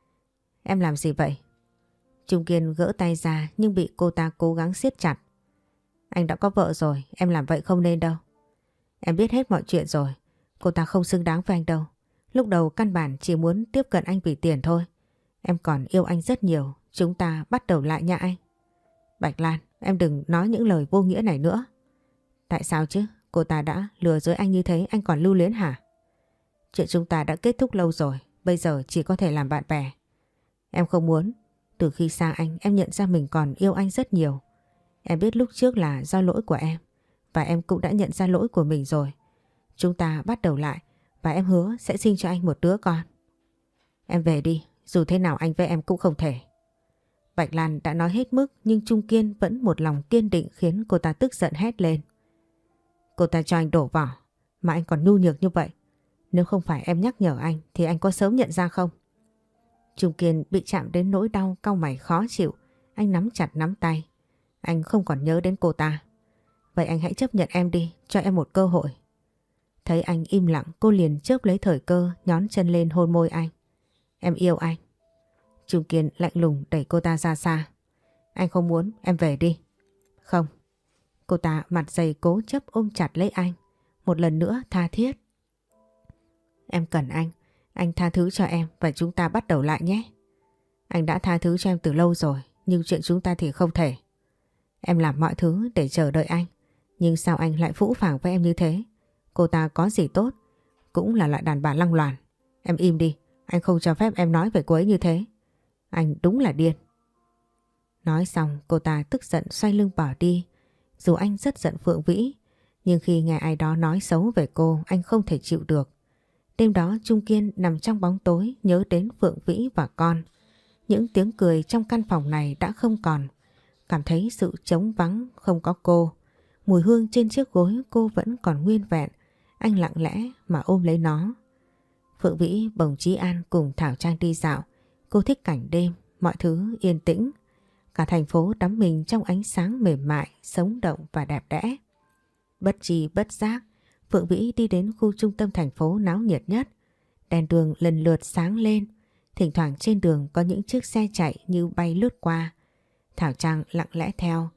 A: Em làm gì vậy? Trung Kiên gỡ tay ra nhưng bị cô ta cố gắng siết chặt. Anh đã có vợ rồi, em làm vậy không nên đâu. Em biết hết mọi chuyện rồi, cô ta không xứng đáng với anh đâu. Lúc đầu căn bản chỉ muốn tiếp cận anh vì tiền thôi. Em còn yêu anh rất nhiều, chúng ta bắt đầu lại nha anh. Bạch Lan, em đừng nói những lời vô nghĩa này nữa. Tại sao chứ? Cô ta đã lừa dối anh như thế anh còn lưu luyến hả? Chuyện chúng ta đã kết thúc lâu rồi, bây giờ chỉ có thể làm bạn bè. Em không muốn. Từ khi xa anh em nhận ra mình còn yêu anh rất nhiều. Em biết lúc trước là do lỗi của em và em cũng đã nhận ra lỗi của mình rồi. Chúng ta bắt đầu lại và em hứa sẽ sinh cho anh một đứa con. Em về đi, dù thế nào anh với em cũng không thể. Bạch Lan đã nói hết mức nhưng Trung Kiên vẫn một lòng kiên định khiến cô ta tức giận hét lên. Cô ta cho anh đổ vỏ mà anh còn nhu nhược như vậy. Nếu không phải em nhắc nhở anh thì anh có sớm nhận ra không? Trung Kiên bị chạm đến nỗi đau cau mày khó chịu. Anh nắm chặt nắm tay. Anh không còn nhớ đến cô ta. Vậy anh hãy chấp nhận em đi, cho em một cơ hội. Thấy anh im lặng, cô liền chớp lấy thời cơ nhón chân lên hôn môi anh. Em yêu anh. Trung Kiên lạnh lùng đẩy cô ta ra xa. Anh không muốn, em về đi. Không. Cô ta mặt dày cố chấp ôm chặt lấy anh. Một lần nữa tha thiết. Em cần anh tha thứ cho em và chúng ta bắt đầu lại nhé. Anh đã tha thứ cho em từ lâu rồi, nhưng chuyện chúng ta thì không thể. Em làm mọi thứ để chờ đợi anh, nhưng sao anh lại phũ phàng với em như thế? Cô ta có gì tốt, cũng là loại đàn bà lăng loàn. Em im đi, anh không cho phép em nói về cô ấy như thế. Anh đúng là điên. Nói xong cô ta tức giận xoay lưng bỏ đi. Dù anh rất giận Phượng Vĩ, nhưng khi nghe ai đó nói xấu về cô, anh không thể chịu được. Đêm đó Trung Kiên nằm trong bóng tối nhớ đến Phượng Vĩ và con. Những tiếng cười trong căn phòng này đã không còn. Cảm thấy sự trống vắng không có cô. Mùi hương trên chiếc gối cô vẫn còn nguyên vẹn. Anh lặng lẽ mà ôm lấy nó. Phượng Vĩ bồng Chí An cùng Thảo Trang đi dạo. Cô thích cảnh đêm, mọi thứ yên tĩnh. Cả thành phố đắm mình trong ánh sáng mềm mại, sống động và đẹp đẽ. Bất tri bất giác, Phượng Vĩ đi đến khu trung tâm thành phố náo nhiệt nhất. Đèn đường lần lượt sáng lên. Thỉnh thoảng trên đường có những chiếc xe chạy như bay lướt qua. Thảo Trang lặng lẽ theo.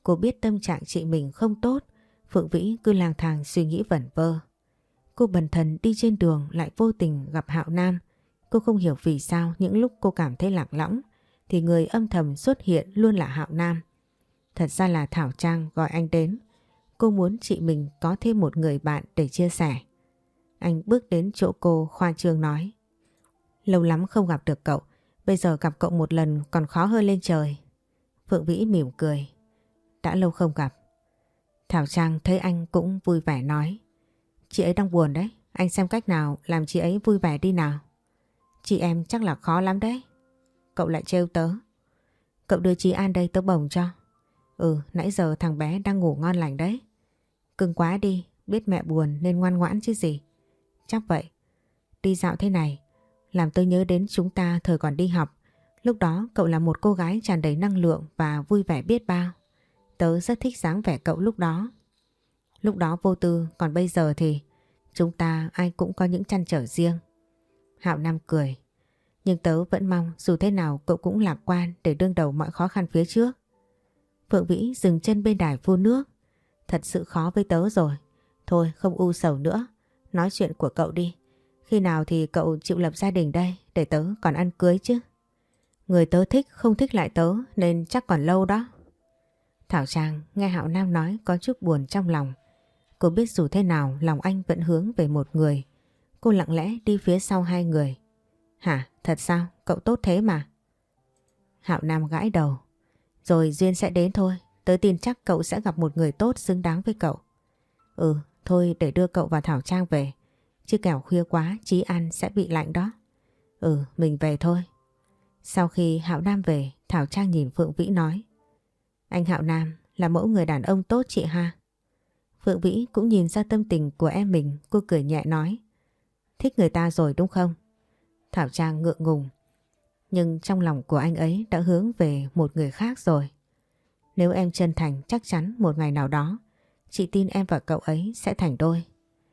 A: Cô biết tâm trạng chị mình không tốt, Phượng Vĩ cứ lang thang suy nghĩ vẩn vơ. Cô bần thần đi trên đường lại vô tình gặp Hạo Nam. Cô không hiểu vì sao những lúc cô cảm thấy lạc lõng thì người âm thầm xuất hiện luôn là Hạo Nam. Thật ra là Thảo Trang gọi anh đến. Cô muốn chị mình có thêm một người bạn để chia sẻ. Anh bước đến chỗ cô khoa trương nói. Lâu lắm không gặp được cậu, bây giờ gặp cậu một lần còn khó hơn lên trời. Phượng Vĩ mỉm cười. Đã lâu không gặp. Thảo Trang thấy anh cũng vui vẻ nói. Chị ấy đang buồn đấy, anh xem cách nào làm chị ấy vui vẻ đi nào. Chị em chắc là khó lắm đấy. Cậu lại trêu tớ. Cậu đưa chị An đây tớ bồng cho. Nãy giờ thằng bé đang ngủ ngon lành đấy. Cưng quá đi, biết mẹ buồn nên ngoan ngoãn chứ gì. Chắc vậy. Đi dạo thế này làm tôi nhớ đến chúng ta thời còn đi học. Lúc đó cậu là một cô gái tràn đầy năng lượng và vui vẻ biết bao. Tớ rất thích dáng vẻ cậu lúc đó. Lúc đó vô tư, còn bây giờ thì chúng ta ai cũng có những trăn trở riêng. Hạo Nam cười. Nhưng tớ vẫn mong dù thế nào cậu cũng lạc quan để đương đầu mọi khó khăn phía trước. Phượng Vĩ dừng chân bên đài phun nước. Thật sự khó với tớ rồi. Thôi không u sầu nữa. Nói chuyện của cậu đi. Khi nào thì cậu chịu lập gia đình đây để tớ còn ăn cưới chứ. Người tớ thích không thích lại tớ nên chắc còn lâu đó. Thảo Trang nghe Hạo Nam nói có chút buồn trong lòng. Cô biết dù thế nào lòng anh vẫn hướng về một người. Cô lặng lẽ đi phía sau hai người. Hả? Thật sao? Cậu tốt thế mà. Hạo Nam gãi đầu. Rồi duyên sẽ đến thôi. Tớ tin chắc cậu sẽ gặp một người tốt xứng đáng với cậu. Thôi để đưa cậu và Thảo Trang về. Chứ kẻo khuya quá Chí An sẽ bị lạnh đó. Mình về thôi. Sau khi Hạo Nam về, Thảo Trang nhìn Phượng Vĩ nói. Anh Hạo Nam là mẫu người đàn ông tốt chị ha. Phượng Vĩ cũng nhìn ra tâm tình của em mình, cô cười nhẹ nói. Thích người ta rồi đúng không? Thảo Trang ngượng ngùng. Nhưng trong lòng của anh ấy đã hướng về một người khác rồi. Nếu em chân thành chắc chắn một ngày nào đó, chị tin em và cậu ấy sẽ thành đôi.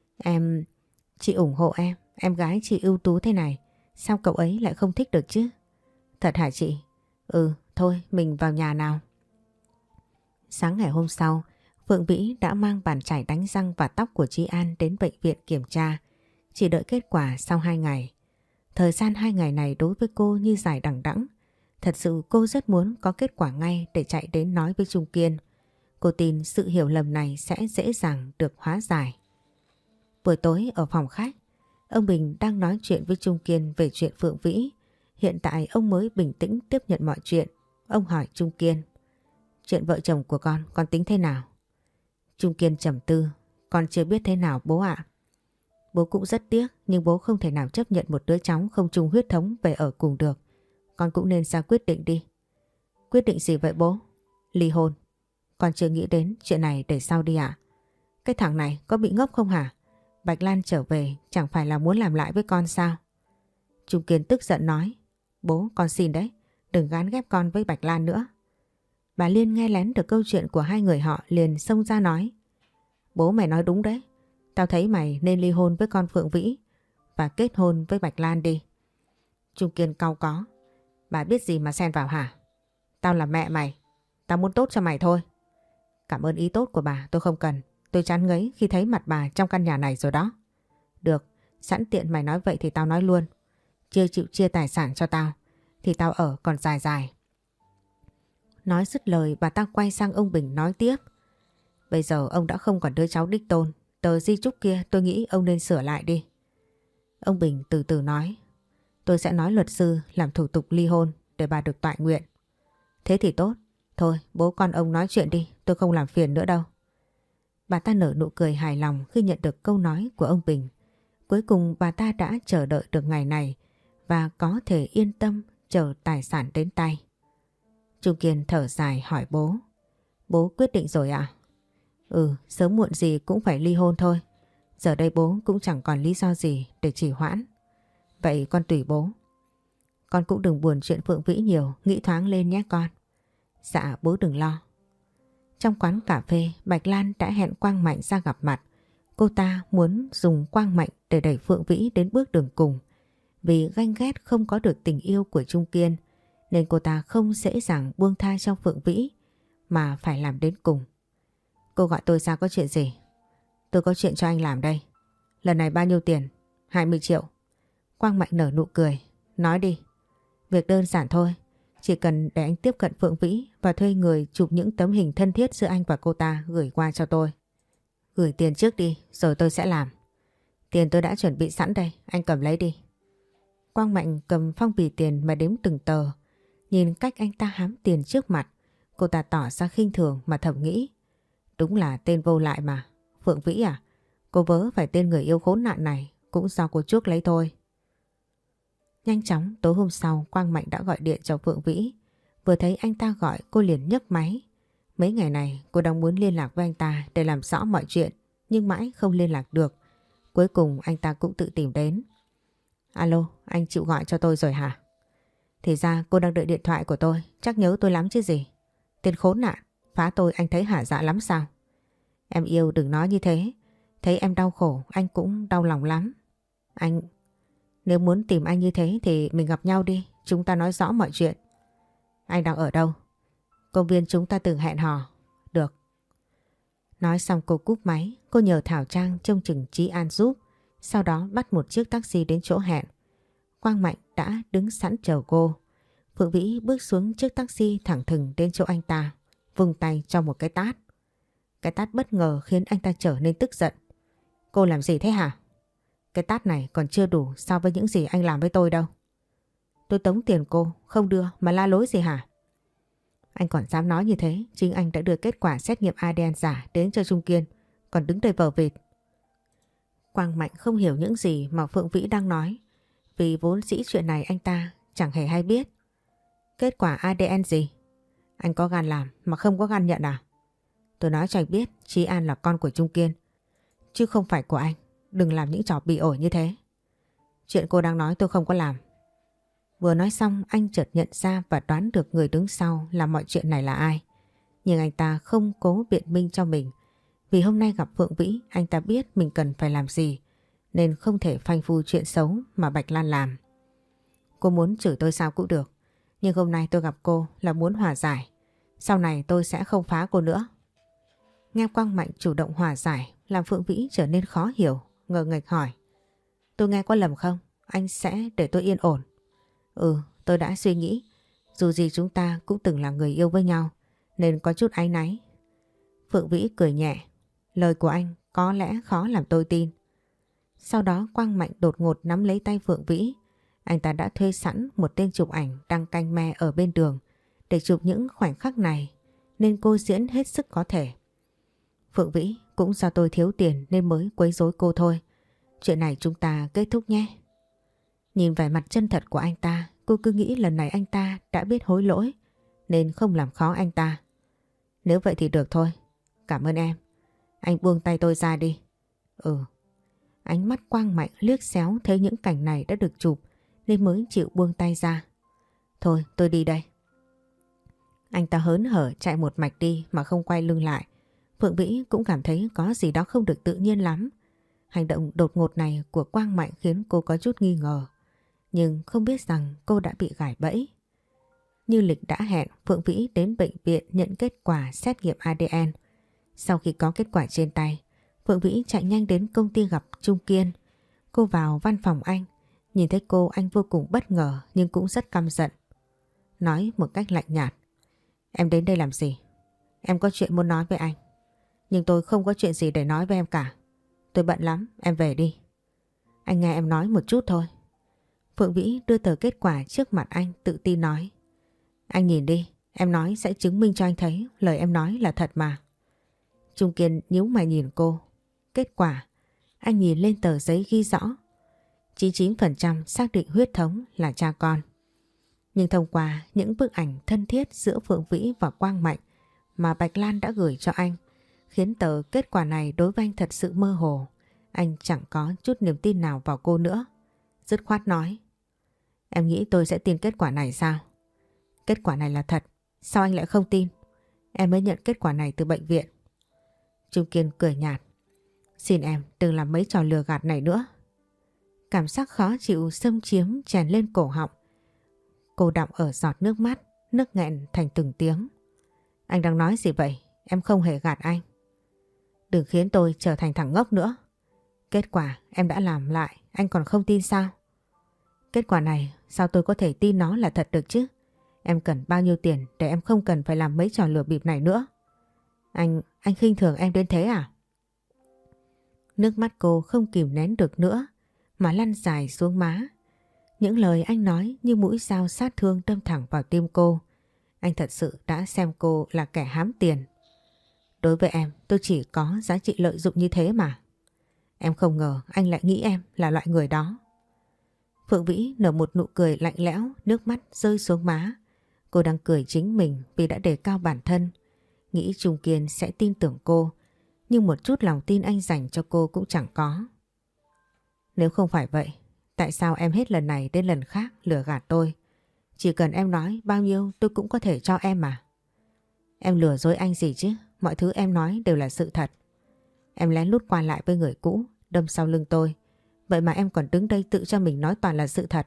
A: Chị ủng hộ em gái chị ưu tú thế này, sao cậu ấy lại không thích được chứ? Thật hả chị? Thôi mình vào nhà nào. Sáng ngày hôm sau, Phượng Vĩ đã mang bàn chải đánh răng và tóc của Chí An đến bệnh viện kiểm tra, chỉ đợi kết quả sau 2 ngày. Thời gian 2 ngày này đối với cô như dài đằng đẵng. Thật sự cô rất muốn có kết quả ngay để chạy đến nói với Trung Kiên. Cô tin sự hiểu lầm này sẽ dễ dàng được hóa giải. Buổi tối ở phòng khách, ông Bình đang nói chuyện với Trung Kiên về chuyện Phượng Vĩ. Hiện tại ông mới bình tĩnh tiếp nhận mọi chuyện. Ông hỏi Trung Kiên. Chuyện vợ chồng của con tính thế nào? Trung Kiên trầm tư. Con chưa biết thế nào bố ạ. Bố cũng rất tiếc nhưng bố không thể nào chấp nhận một đứa cháu không chung huyết thống về ở cùng được. Con cũng nên ra quyết định đi. Quyết định gì vậy bố? Ly hôn. Con chưa nghĩ đến chuyện này để sau đi ạ. Cái thằng này có bị ngốc không hả? Bạch Lan trở về chẳng phải là muốn làm lại với con sao? Trung Kiên tức giận nói. Bố con xin đấy, đừng gán ghép con với Bạch Lan nữa. Bà Liên nghe lén được câu chuyện của hai người họ liền xông ra nói. Bố mày nói đúng đấy. Tao thấy mày nên ly hôn với con Phượng Vĩ và kết hôn với Bạch Lan đi. Trung Kiên cau có. Bà biết gì mà xen vào hả? Tao là mẹ mày. Tao muốn tốt cho mày thôi. Cảm ơn ý tốt của bà, tôi không cần. Tôi chán ngấy khi thấy mặt bà trong căn nhà này rồi đó. Được, sẵn tiện mày nói vậy thì tao nói luôn. Chưa chịu chia tài sản cho tao thì tao ở còn dài dài. Nói dứt lời bà ta quay sang ông Bình nói tiếp. Bây giờ ông đã không còn đứa cháu đích tôn. Tờ di chúc kia tôi nghĩ ông nên sửa lại đi. Ông Bình từ từ nói. Tôi sẽ nói luật sư làm thủ tục ly hôn để bà được toại nguyện. Thế thì tốt. Thôi bố con ông nói chuyện đi, tôi không làm phiền nữa đâu. Bà ta nở nụ cười hài lòng khi nhận được câu nói của ông Bình. Cuối cùng bà ta đã chờ đợi được ngày này và có thể yên tâm chờ tài sản đến tay. Trung Kiên thở dài hỏi bố. Bố quyết định rồi ạ? Sớm muộn gì cũng phải ly hôn thôi. Giờ đây bố cũng chẳng còn lý do gì để trì hoãn. Vậy con tùy bố. Con cũng đừng buồn chuyện Phượng Vĩ nhiều, nghĩ thoáng lên nhé con. Dạ bố đừng lo. Trong quán cà phê, Bạch Lan đã hẹn Quang Mạnh ra gặp mặt. Cô ta muốn dùng Quang Mạnh để đẩy Phượng Vĩ đến bước đường cùng. Vì ganh ghét không có được tình yêu của Trung Kiên nên cô ta không dễ dàng buông tha cho Phượng Vĩ mà phải làm đến cùng. Cô gọi tôi ra có chuyện gì? Tôi có chuyện cho anh làm đây. Lần này bao nhiêu tiền? 20 triệu. Quang Mạnh nở nụ cười. Nói đi. Việc đơn giản thôi. Chỉ cần để anh tiếp cận Phượng Vĩ và thuê người chụp những tấm hình thân thiết giữa anh và cô ta gửi qua cho tôi. Gửi tiền trước đi rồi tôi sẽ làm. Tiền tôi đã chuẩn bị sẵn đây, anh cầm lấy đi. Quang Mạnh cầm phong bì tiền mà đếm từng tờ. Nhìn cách anh ta hám tiền trước mặt, cô ta tỏ ra khinh thường mà thầm nghĩ. Đúng là tên vô lại mà. Phượng Vĩ à? Cô vớ phải tên người yêu khốn nạn này cũng do cô chuốc lấy thôi. Nhanh chóng tối hôm sau Quang Mạnh đã gọi điện cho Phượng Vĩ. Vừa thấy anh ta gọi cô liền nhấc máy. Mấy ngày này cô đang muốn liên lạc với anh ta để làm rõ mọi chuyện nhưng mãi không liên lạc được. Cuối cùng anh ta cũng tự tìm đến. Alo, anh chịu gọi cho tôi rồi hả? Thì ra cô đang đợi điện thoại của tôi, chắc nhớ tôi lắm chứ gì. Tên khốn nạn, phá tôi anh thấy hả dạ lắm sao? Em yêu đừng nói như thế. Thấy em đau khổ anh cũng đau lòng lắm. Anh... Nếu muốn tìm anh như thế thì mình gặp nhau đi, chúng ta nói rõ mọi chuyện. Anh đang ở đâu? Công viên chúng ta từng hẹn hò. Được. Nói xong cô cúp máy, cô nhờ Thảo Trang trông chừng Chí An giúp, sau đó bắt một chiếc taxi đến chỗ hẹn. Quang Mạnh đã đứng sẵn chờ cô. Phượng Vĩ bước xuống chiếc taxi thẳng thừng đến chỗ anh ta, vung tay cho một cái tát. Cái tát bất ngờ khiến anh ta trở nên tức giận. Cô làm gì thế hả? Cái tát này còn chưa đủ so với những gì anh làm với tôi đâu. Tôi tống tiền cô, không đưa mà la lối gì hả? Anh còn dám nói như thế, chính anh đã đưa kết quả xét nghiệm ADN giả đến cho Trung Kiên, còn đứng đây vờ vịt. Quang Mạnh không hiểu những gì mà Phượng Vĩ đang nói, vì vốn dĩ chuyện này anh ta chẳng hề hay biết. Kết quả ADN gì? Anh có gan làm mà không có gan nhận à? Tôi nói cho anh biết Chí An là con của Trung Kiên, chứ không phải của anh. Đừng làm những trò bị ổi như thế. Chuyện cô đang nói tôi không có làm. Vừa nói xong anh chợt nhận ra và đoán được người đứng sau làm mọi chuyện này là ai. Nhưng anh ta không cố biện minh cho mình. Vì hôm nay gặp Phượng Vĩ anh ta biết mình cần phải làm gì, nên không thể phanh phui chuyện xấu mà Bạch Lan làm. Cô muốn chửi tôi sao cũng được, nhưng hôm nay tôi gặp cô là muốn hòa giải. Sau này tôi sẽ không phá cô nữa. Nghe Quang Mạnh chủ động hòa giải làm Phượng Vĩ trở nên khó hiểu, ngờ nghệch hỏi. Tôi nghe có lầm không? Anh sẽ để tôi yên ổn. Ừ, tôi đã suy nghĩ. Dù gì chúng ta cũng từng là người yêu với nhau, nên có chút áy náy. Phượng Vĩ cười nhẹ. Lời của anh có lẽ khó làm tôi tin. Sau đó Quang Mạnh đột ngột nắm lấy tay Phượng Vĩ. Anh ta đã thuê sẵn một tên chụp ảnh đang canh me ở bên đường để chụp những khoảnh khắc này, nên cô diễn hết sức có thể. Phượng Vĩ, cũng do tôi thiếu tiền nên mới quấy rối cô thôi. Chuyện này chúng ta kết thúc nhé. Nhìn vẻ mặt chân thật của anh ta, cô cứ nghĩ lần này anh ta đã biết hối lỗi nên không làm khó anh ta. Nếu vậy thì được thôi. Cảm ơn em. Anh buông tay tôi ra đi. Ừ. Ánh mắt Quang Mạnh liếc xéo thấy những cảnh này đã được chụp nên mới chịu buông tay ra. Thôi tôi đi đây. Anh ta hớn hở chạy một mạch đi mà không quay lưng lại. Phượng Vĩ cũng cảm thấy có gì đó không được tự nhiên lắm. Hành động đột ngột này của Quang Mạnh khiến cô có chút nghi ngờ. Nhưng không biết rằng cô đã bị gài bẫy. Như lịch đã hẹn, Phượng Vĩ đến bệnh viện nhận kết quả xét nghiệm ADN. Sau khi có kết quả trên tay, Phượng Vĩ chạy nhanh đến công ty gặp Trung Kiên. Cô vào văn phòng anh. Nhìn thấy cô anh vô cùng bất ngờ nhưng cũng rất căm giận. Nói một cách lạnh nhạt. Em đến đây làm gì? Em có chuyện muốn nói với anh. Nhưng tôi không có chuyện gì để nói với em cả. Tôi bận lắm, em về đi. Anh nghe em nói một chút thôi. Phượng Vĩ đưa tờ kết quả trước mặt anh tự tin nói. Anh nhìn đi, em nói sẽ chứng minh cho anh thấy lời em nói là thật mà. Trung Kiên nhíu mày nhìn cô. Kết quả, anh nhìn lên tờ giấy ghi rõ 99% xác định huyết thống là cha con. Nhưng thông qua những bức ảnh thân thiết giữa Phượng Vĩ và Quang Mạnh mà Bạch Lan đã gửi cho anh, khiến tờ kết quả này đối với anh thật sự mơ hồ. Anh chẳng có chút niềm tin nào vào cô nữa. Dứt khoát nói. Em nghĩ tôi sẽ tin kết quả này sao? Kết quả này là thật. Sao anh lại không tin? Em mới nhận kết quả này từ bệnh viện. Trung Kiên cười nhạt. Xin em đừng làm mấy trò lừa gạt này nữa. Cảm giác khó chịu xâm chiếm tràn lên cổ họng. Cô đọng ở giọt nước mắt, nước nghẹn thành từng tiếng. Anh đang nói gì vậy? Em không hề gạt anh. Đừng khiến tôi trở thành thằng ngốc nữa. Kết quả em đã làm lại, anh còn không tin sao? Kết quả này sao tôi có thể tin nó là thật được chứ? Em cần bao nhiêu tiền để em không cần phải làm mấy trò lừa bịp này nữa? Anh khinh thường em đến thế à? Nước mắt cô không kìm nén được nữa mà lăn dài xuống má. Những lời anh nói như mũi dao sát thương đâm thẳng vào tim cô. Anh thật sự đã xem cô là kẻ hám tiền. Đối với em tôi chỉ có giá trị lợi dụng như thế mà. Em không ngờ anh lại nghĩ em là loại người đó. Phượng Vĩ nở một nụ cười lạnh lẽo, nước mắt rơi xuống má. Cô đang cười chính mình vì đã đề cao bản thân. Nghĩ Trung Kiên sẽ tin tưởng cô, nhưng một chút lòng tin anh dành cho cô cũng chẳng có. Nếu không phải vậy, tại sao em hết lần này đến lần khác lừa gạt tôi? Chỉ cần em nói bao nhiêu tôi cũng có thể cho em mà. Em lừa dối anh gì chứ? Mọi thứ em nói đều là sự thật. Em lén lút qua lại với người cũ, đâm sau lưng tôi. Vậy mà em còn đứng đây tự cho mình nói toàn là sự thật.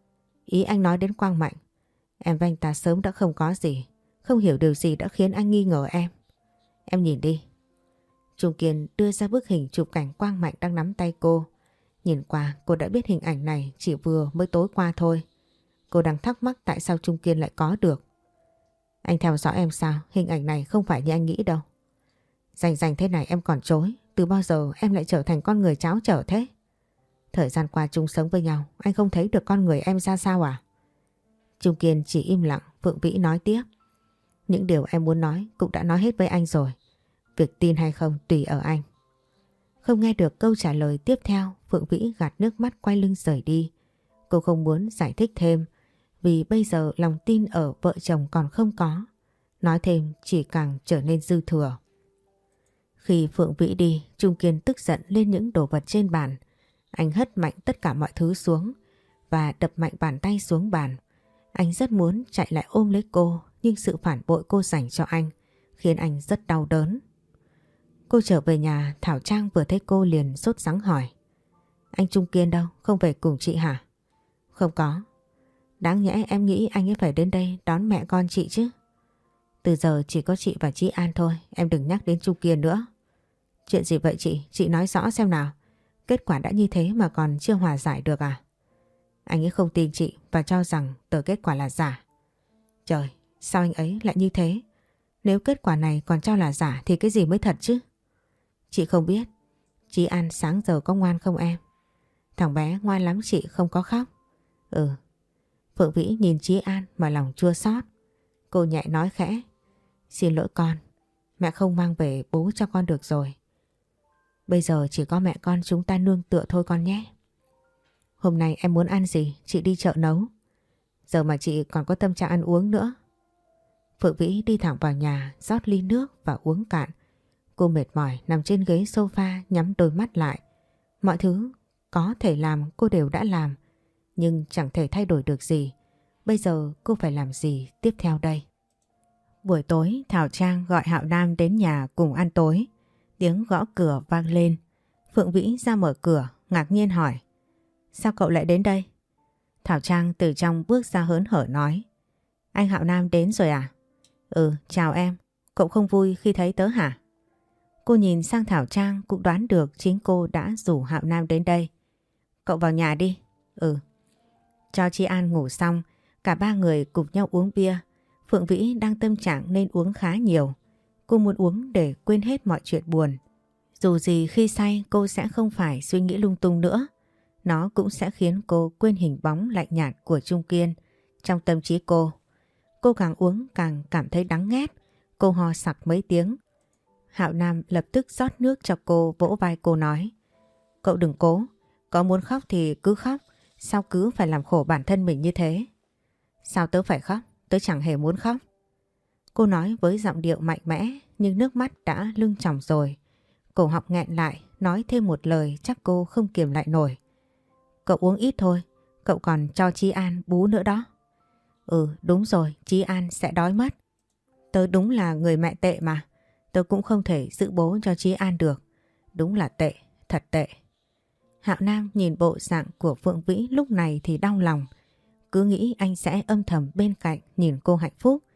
A: Ý anh nói đến Quang Mạnh. Em và anh ta sớm đã không có gì. Không hiểu điều gì đã khiến anh nghi ngờ em. Em nhìn đi. Trung Kiên đưa ra bức hình chụp cảnh Quang Mạnh đang nắm tay cô. Nhìn qua cô đã biết hình ảnh này chỉ vừa mới tối qua thôi. Cô đang thắc mắc tại sao Trung Kiên lại có được. Anh theo dõi em sao? Hình ảnh này không phải như anh nghĩ đâu. Rành thế này em còn chối. Từ bao giờ em lại trở thành con người cháo trở thế? Thời gian qua chung sống với nhau, anh không thấy được con người em ra sao à? Trung Kiên chỉ im lặng, Phượng Vĩ nói tiếp. Những điều em muốn nói cũng đã nói hết với anh rồi. Việc tin hay không tùy ở anh. Không nghe được câu trả lời tiếp theo, Phượng Vĩ gạt nước mắt quay lưng rời đi. Cô không muốn giải thích thêm, vì bây giờ lòng tin ở vợ chồng còn không có. Nói thêm chỉ càng trở nên dư thừa. Khi Phượng Vĩ đi, Trung Kiên tức giận lên những đồ vật trên bàn. Anh hất mạnh tất cả mọi thứ xuống và đập mạnh bàn tay xuống bàn. Anh rất muốn chạy lại ôm lấy cô, nhưng sự phản bội cô dành cho anh khiến anh rất đau đớn. Cô trở về nhà, Thảo Trang vừa thấy cô liền sốt sắng hỏi. Anh Trung Kiên đâu? Không về cùng chị hả? Không có. Đáng nhẽ em nghĩ anh ấy phải đến đây đón mẹ con chị chứ. Từ giờ chỉ có chị và chị An thôi, em đừng nhắc đến Trung Kiên nữa. Chuyện gì vậy chị? Chị nói rõ xem nào. Kết quả đã như thế mà còn chưa hòa giải được à? Anh ấy không tin chị và cho rằng tờ kết quả là giả. Trời, sao anh ấy lại như thế? Nếu kết quả này còn cho là giả thì cái gì mới thật chứ? Chị không biết. Chí An sáng giờ có ngoan không em? Thằng bé ngoan lắm chị, không có khóc. Ừ. Phượng Vĩ nhìn Chí An mà lòng chua xót. Cô nhẹ nói khẽ. Xin lỗi con, mẹ không mang về bố cho con được rồi. Bây giờ chỉ có mẹ con chúng ta nương tựa thôi con nhé. Hôm nay em muốn ăn gì chị đi chợ nấu. Giờ mà chị còn có tâm trạng ăn uống nữa. Phượng Vĩ đi thẳng vào nhà, rót ly nước và uống cạn. Cô mệt mỏi nằm trên ghế sofa nhắm đôi mắt lại. Mọi thứ có thể làm cô đều đã làm, nhưng chẳng thể thay đổi được gì. Bây giờ cô phải làm gì tiếp theo đây? Buổi tối Thảo Trang gọi Hạo Nam đến nhà cùng ăn tối. Tiếng gõ cửa vang lên. Phượng Vĩ ra mở cửa, ngạc nhiên hỏi. Sao cậu lại đến đây? Thảo Trang từ trong bước ra hớn hở nói. Anh Hạo Nam đến rồi à? Ừ, chào em. Cậu không vui khi thấy tớ hả? Cô nhìn sang Thảo Trang cũng đoán được chính cô đã rủ Hạo Nam đến đây. Cậu vào nhà đi. Ừ. Cho chị An ngủ xong, cả ba người cùng nhau uống bia. Phượng Vĩ đang tâm trạng nên uống khá nhiều. Cô muốn uống để quên hết mọi chuyện buồn. Dù gì khi say cô sẽ không phải suy nghĩ lung tung nữa. Nó cũng sẽ khiến cô quên hình bóng lạnh nhạt của Trung Kiên trong tâm trí cô. Cô càng uống càng cảm thấy đắng nghét. Cô ho sặc mấy tiếng. Hạo Nam lập tức rót nước cho cô, vỗ vai cô nói. Cậu đừng cố. Có muốn khóc thì cứ khóc. Sao cứ phải làm khổ bản thân mình như thế? Sao tớ phải khóc? Tớ chẳng hề muốn khóc. Cô nói với giọng điệu mạnh mẽ nhưng nước mắt đã lưng tròng rồi. Cổ họng nghẹn lại, nói thêm một lời chắc cô không kiềm lại nổi. Cậu uống ít thôi, cậu còn cho Chí An bú nữa đó. Ừ đúng rồi, Chí An sẽ đói mất. Tớ đúng là người mẹ tệ mà. Tớ cũng không thể giữ bố cho Chí An được. Đúng là tệ, thật tệ. Hạo Nam nhìn bộ dạng của Phượng Vĩ lúc này thì đau lòng. Cứ nghĩ anh sẽ âm thầm bên cạnh nhìn cô hạnh phúc.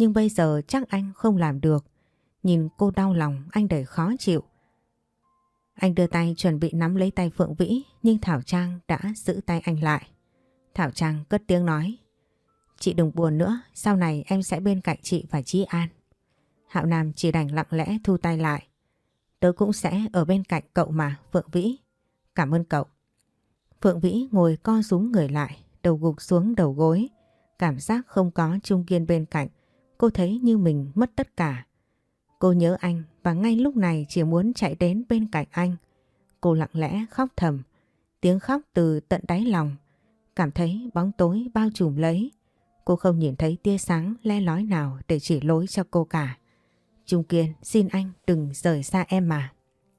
A: nhưng bây giờ chắc anh không làm được. Nhìn cô đau lòng, anh đầy khó chịu. Anh đưa tay chuẩn bị nắm lấy tay Phượng Vĩ, nhưng Thảo Trang đã giữ tay anh lại. Thảo Trang cất tiếng nói: "Chị đừng buồn nữa, sau này em sẽ bên cạnh chị và Chí An." Hạo Nam chỉ đành lặng lẽ thu tay lại. "Tớ cũng sẽ ở bên cạnh cậu mà, Phượng Vĩ. Cảm ơn cậu." Phượng Vĩ ngồi co rúm người lại, đầu gục xuống đầu gối. Cảm giác không có Trung Kiên bên cạnh, cô thấy như mình mất tất cả. Cô nhớ anh và ngay lúc này chỉ muốn chạy đến bên cạnh anh. Cô lặng lẽ khóc thầm, tiếng khóc từ tận đáy lòng. Cảm thấy bóng tối bao trùm lấy. Cô không nhìn thấy tia sáng le lói nào để chỉ lối cho cô cả. "Trung Kiên, xin anh đừng rời xa em mà."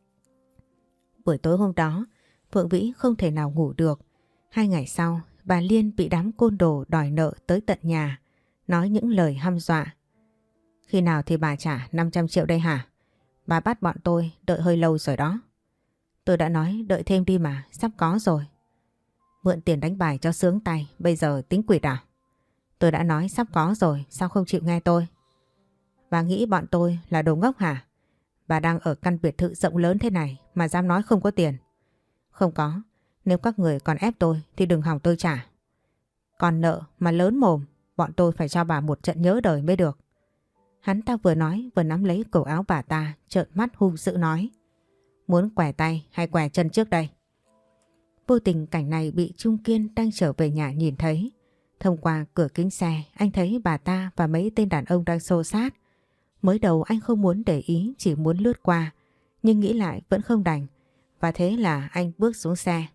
A: Buổi tối hôm đó, Phượng Vĩ không thể nào ngủ được. 2 ngày sau, bà Liên bị đám côn đồ đòi nợ tới tận nhà, nói những lời hăm dọa. "Khi nào thì bà trả 500 triệu đây hả? Bà bắt bọn tôi đợi hơi lâu rồi đó." "Tôi đã nói đợi thêm đi mà, sắp có rồi." "Mượn tiền đánh bài cho sướng tay, bây giờ tính quỵt à?" "Tôi đã nói sắp có rồi, sao không chịu nghe tôi?" "Bà nghĩ bọn tôi là đồ ngốc hả? Bà đang ở căn biệt thự rộng lớn thế này mà dám nói không có tiền." "Không có, nếu các người còn ép tôi thì đừng hòng tôi trả." "Còn nợ mà lớn mồm, bọn tôi phải cho bà một trận nhớ đời mới được." Hắn ta vừa nói vừa nắm lấy cổ áo bà ta, trợn mắt hung dữ nói: "Muốn quẻ tay hay quẻ chân trước đây?" Vô tình cảnh này bị Trung Kiên đang trở về nhà nhìn thấy. Thông qua cửa kính xe, anh thấy bà ta và mấy tên đàn ông đang xô xát. Mới đầu anh không muốn để ý, chỉ muốn lướt qua, nhưng nghĩ lại vẫn không đành, và thế là anh bước xuống xe.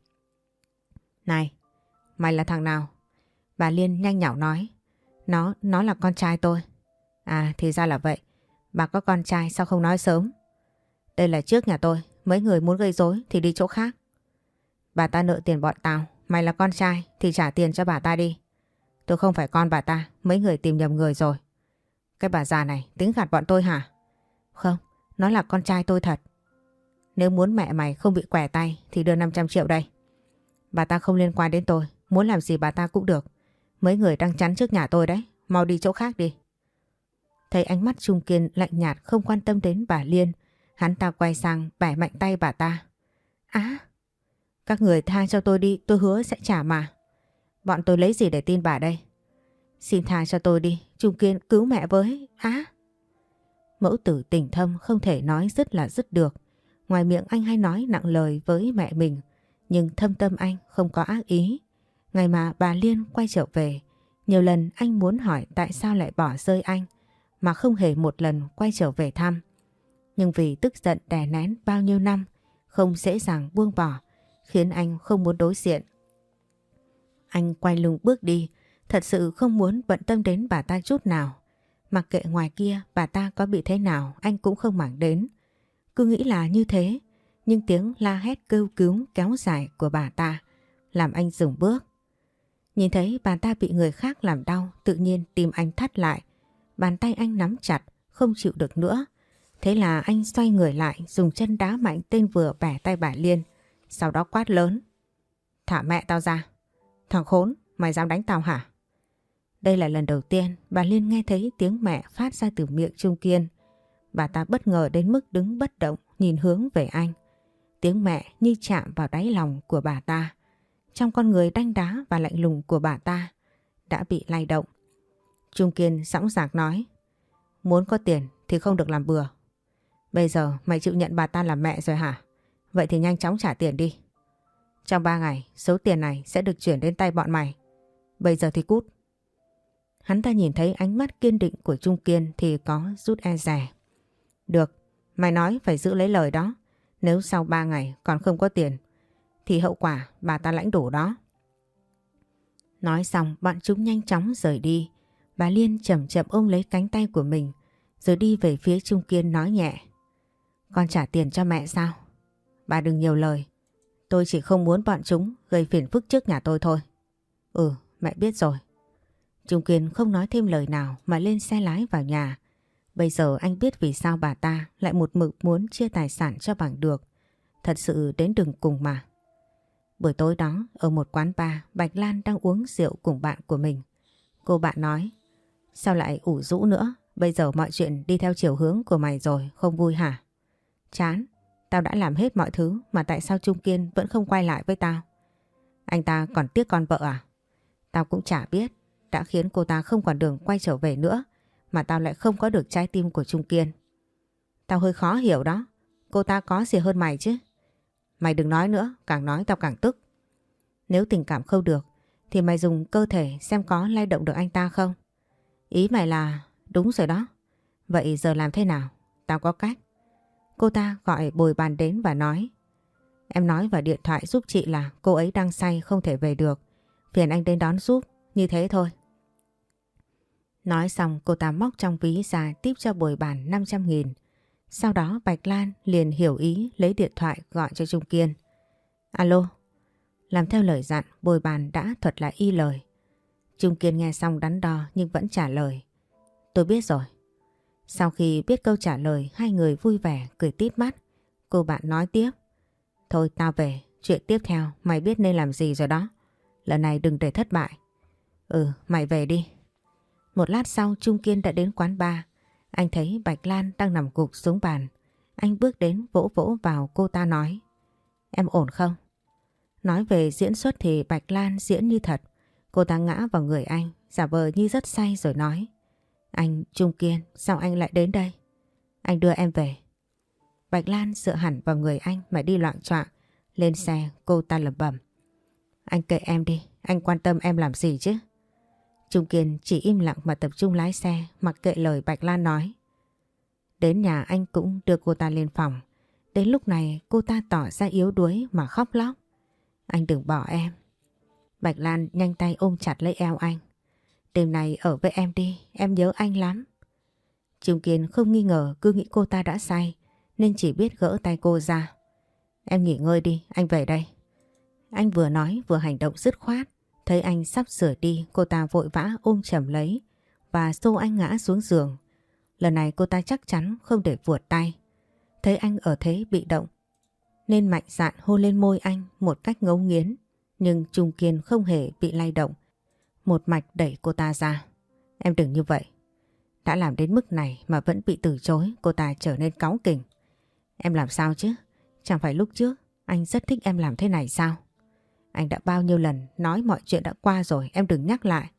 A: "Này, mày là thằng nào?" Bà Liên nhanh nhảu nói. Nó là con trai tôi." "À, thì ra là vậy. Bà có con trai sao không nói sớm?" "Đây là trước nhà tôi, mấy người muốn gây rối thì đi chỗ khác." "Bà ta nợ tiền bọn tao, mày là con trai thì trả tiền cho bà ta đi." "Tôi không phải con bà ta, mấy người tìm nhầm người rồi." "Cái bà già này tính gạt bọn tôi hả?" "Không, nó là con trai tôi thật." "Nếu muốn mẹ mày không bị quẻ tay thì đưa 500 triệu đây." "Bà ta không liên quan đến tôi, muốn làm gì bà ta cũng được. Mấy người đang chắn trước nhà tôi đấy, mau đi chỗ khác đi." Thấy ánh mắt Trung Kiên lạnh nhạt không quan tâm đến bà Liên, hắn ta quay sang bẻ mạnh tay bà ta. "Á, các người tha cho tôi đi, tôi hứa sẽ trả mà." "Bọn tôi lấy gì để tin bà đây?" "Xin tha cho tôi đi, Trung Kiên cứu mẹ với." "Á." Mẫu tử tình thâm không thể nói dứt là dứt được. Ngoài miệng anh hay nói nặng lời với mẹ mình, nhưng thâm tâm anh không có ác ý. Ngày mà bà Liên quay trở về, nhiều lần anh muốn hỏi tại sao lại bỏ rơi anh, mà không hề một lần quay trở về thăm. Nhưng vì tức giận đè nén bao nhiêu năm, không dễ dàng buông bỏ, khiến anh không muốn đối diện. Anh quay lưng bước đi, thật sự không muốn bận tâm đến bà ta chút nào. Mặc kệ ngoài kia bà ta có bị thế nào anh cũng không màng đến. Cứ nghĩ là như thế, nhưng tiếng la hét kêu cứu kéo dài của bà ta làm anh dừng bước. Nhìn thấy bà ta bị người khác làm đau, tự nhiên tim anh thắt lại. Bàn tay anh nắm chặt, không chịu được nữa. Thế là anh xoay người lại, dùng chân đá mạnh tên vừa bẻ tay bà Liên. Sau đó quát lớn: "Thả mẹ tao ra!" "Thằng khốn, mày dám đánh tao hả?" Đây là lần đầu tiên bà Liên nghe thấy tiếng mẹ phát ra từ miệng Trung Kiên. Bà ta bất ngờ đến mức đứng bất động, nhìn hướng về anh. Tiếng mẹ như chạm vào đáy lòng của bà ta. Trong con người đanh đá và lạnh lùng của bà ta đã bị lay động. Trung Kiên dõng dạc nói: "Muốn có tiền thì không được làm bừa. Bây giờ mày chịu nhận bà ta làm mẹ rồi hả? Vậy thì nhanh chóng trả tiền đi. Trong 3 ngày số tiền này sẽ được chuyển đến tay bọn mày. Bây giờ thì cút." Hắn ta nhìn thấy ánh mắt kiên định của Trung Kiên thì có rút e dè. "Được, mày nói phải giữ lấy lời đó. Nếu sau 3 ngày còn không có tiền thì hậu quả bà ta lãnh đủ đó." Nói xong bọn chúng nhanh chóng rời đi. Bà Liên chậm chậm ôm lấy cánh tay của mình rồi đi về phía Trung Kiên nói nhẹ: "Con trả tiền cho mẹ sao?" "Bà đừng nhiều lời. Tôi chỉ không muốn bọn chúng gây phiền phức trước nhà tôi thôi." "Ừ, mẹ biết rồi." Trung Kiên không nói thêm lời nào mà lên xe lái vào nhà. Bây giờ anh biết vì sao bà ta lại một mực muốn chia tài sản cho bằng được. Thật sự đến đường cùng mà. Buổi tối đó ở một quán bar, Bạch Lan đang uống rượu cùng bạn của mình. Cô bạn nói: Sao lại ủ rũ nữa? Bây giờ mọi chuyện đi theo chiều hướng của mày rồi, không vui hả? Chán, tao đã làm hết mọi thứ mà tại sao Trung Kiên vẫn không quay lại với tao? Anh ta còn tiếc con vợ à? Tao cũng chả biết, đã khiến cô ta không còn đường quay trở về nữa mà tao lại không có được trái tim của Trung Kiên. Tao hơi khó hiểu đó, cô ta có gì hơn mày chứ? Mày đừng nói nữa, càng nói tao càng tức. Nếu tình cảm không được thì mày dùng cơ thể xem có lay động được anh ta không? Ý mày là đúng rồi đó. Vậy giờ làm thế nào? Tao có cách. Cô ta gọi bồi bàn đến và nói: Em nói vào điện thoại giúp chị là cô ấy đang say không thể về được. Phiền anh đến đón giúp, như thế thôi. Nói xong cô ta móc trong ví ra tiếp cho bồi bàn 500.000. Sau đó Bạch Lan liền hiểu ý lấy điện thoại gọi cho Trung Kiên. Alo. Làm theo lời dặn, bồi bàn đã thuật lại y lời. Trung Kiên nghe xong đắn đo nhưng vẫn trả lời: Tôi biết rồi. Sau khi biết câu trả lời, hai người vui vẻ cười tít mắt. Cô bạn nói tiếp: Thôi tao về, chuyện tiếp theo mày biết nên làm gì rồi đó. Lần này đừng để thất bại. Mày về đi. Một lát sau Trung Kiên đã đến quán bar. Anh thấy Bạch Lan đang nằm gục xuống bàn. Anh bước đến vỗ vỗ vào cô ta nói: Em ổn không? Nói về diễn xuất thì Bạch Lan diễn như thật. Cô ta ngã vào người anh, giả vờ như rất say rồi nói: Anh Trung Kiên, sao anh lại đến đây? Anh đưa em về. Bạch Lan dựa hẳn vào người anh mà đi loạng choạng. Lên xe cô ta lẩm bẩm: Anh kệ em đi, anh quan tâm em làm gì chứ? Trung Kiên chỉ im lặng mà tập trung lái xe, mặc kệ lời Bạch Lan nói. Đến nhà anh cũng đưa cô ta lên phòng. Đến lúc này cô ta tỏ ra yếu đuối mà khóc lóc: Anh đừng bỏ em. Bạch Lan nhanh tay ôm chặt lấy eo anh: Đêm này ở với em đi, em nhớ anh lắm. Trung Kiên không nghi ngờ, cứ nghĩ cô ta đã say nên chỉ biết gỡ tay cô ra. Em nghỉ ngơi đi, anh về đây. Anh vừa nói vừa hành động dứt khoát. Thấy anh sắp sửa đi, cô ta vội vã ôm chầm lấy và xô anh ngã xuống giường. Lần này cô ta chắc chắn không để vuột tay. Thấy anh ở thế bị động nên mạnh dạn hôn lên môi anh một cách ngấu nghiến. Nhưng Trung Kiên không hề bị lay động, một mạch đẩy cô ta ra. Em đừng như vậy. Đã làm đến mức này mà vẫn bị từ chối, cô ta trở nên cáu kỉnh. Em làm sao chứ? Chẳng phải lúc trước anh rất thích em làm thế này sao? Anh đã bao nhiêu lần nói mọi chuyện đã qua rồi, em đừng nhắc lại.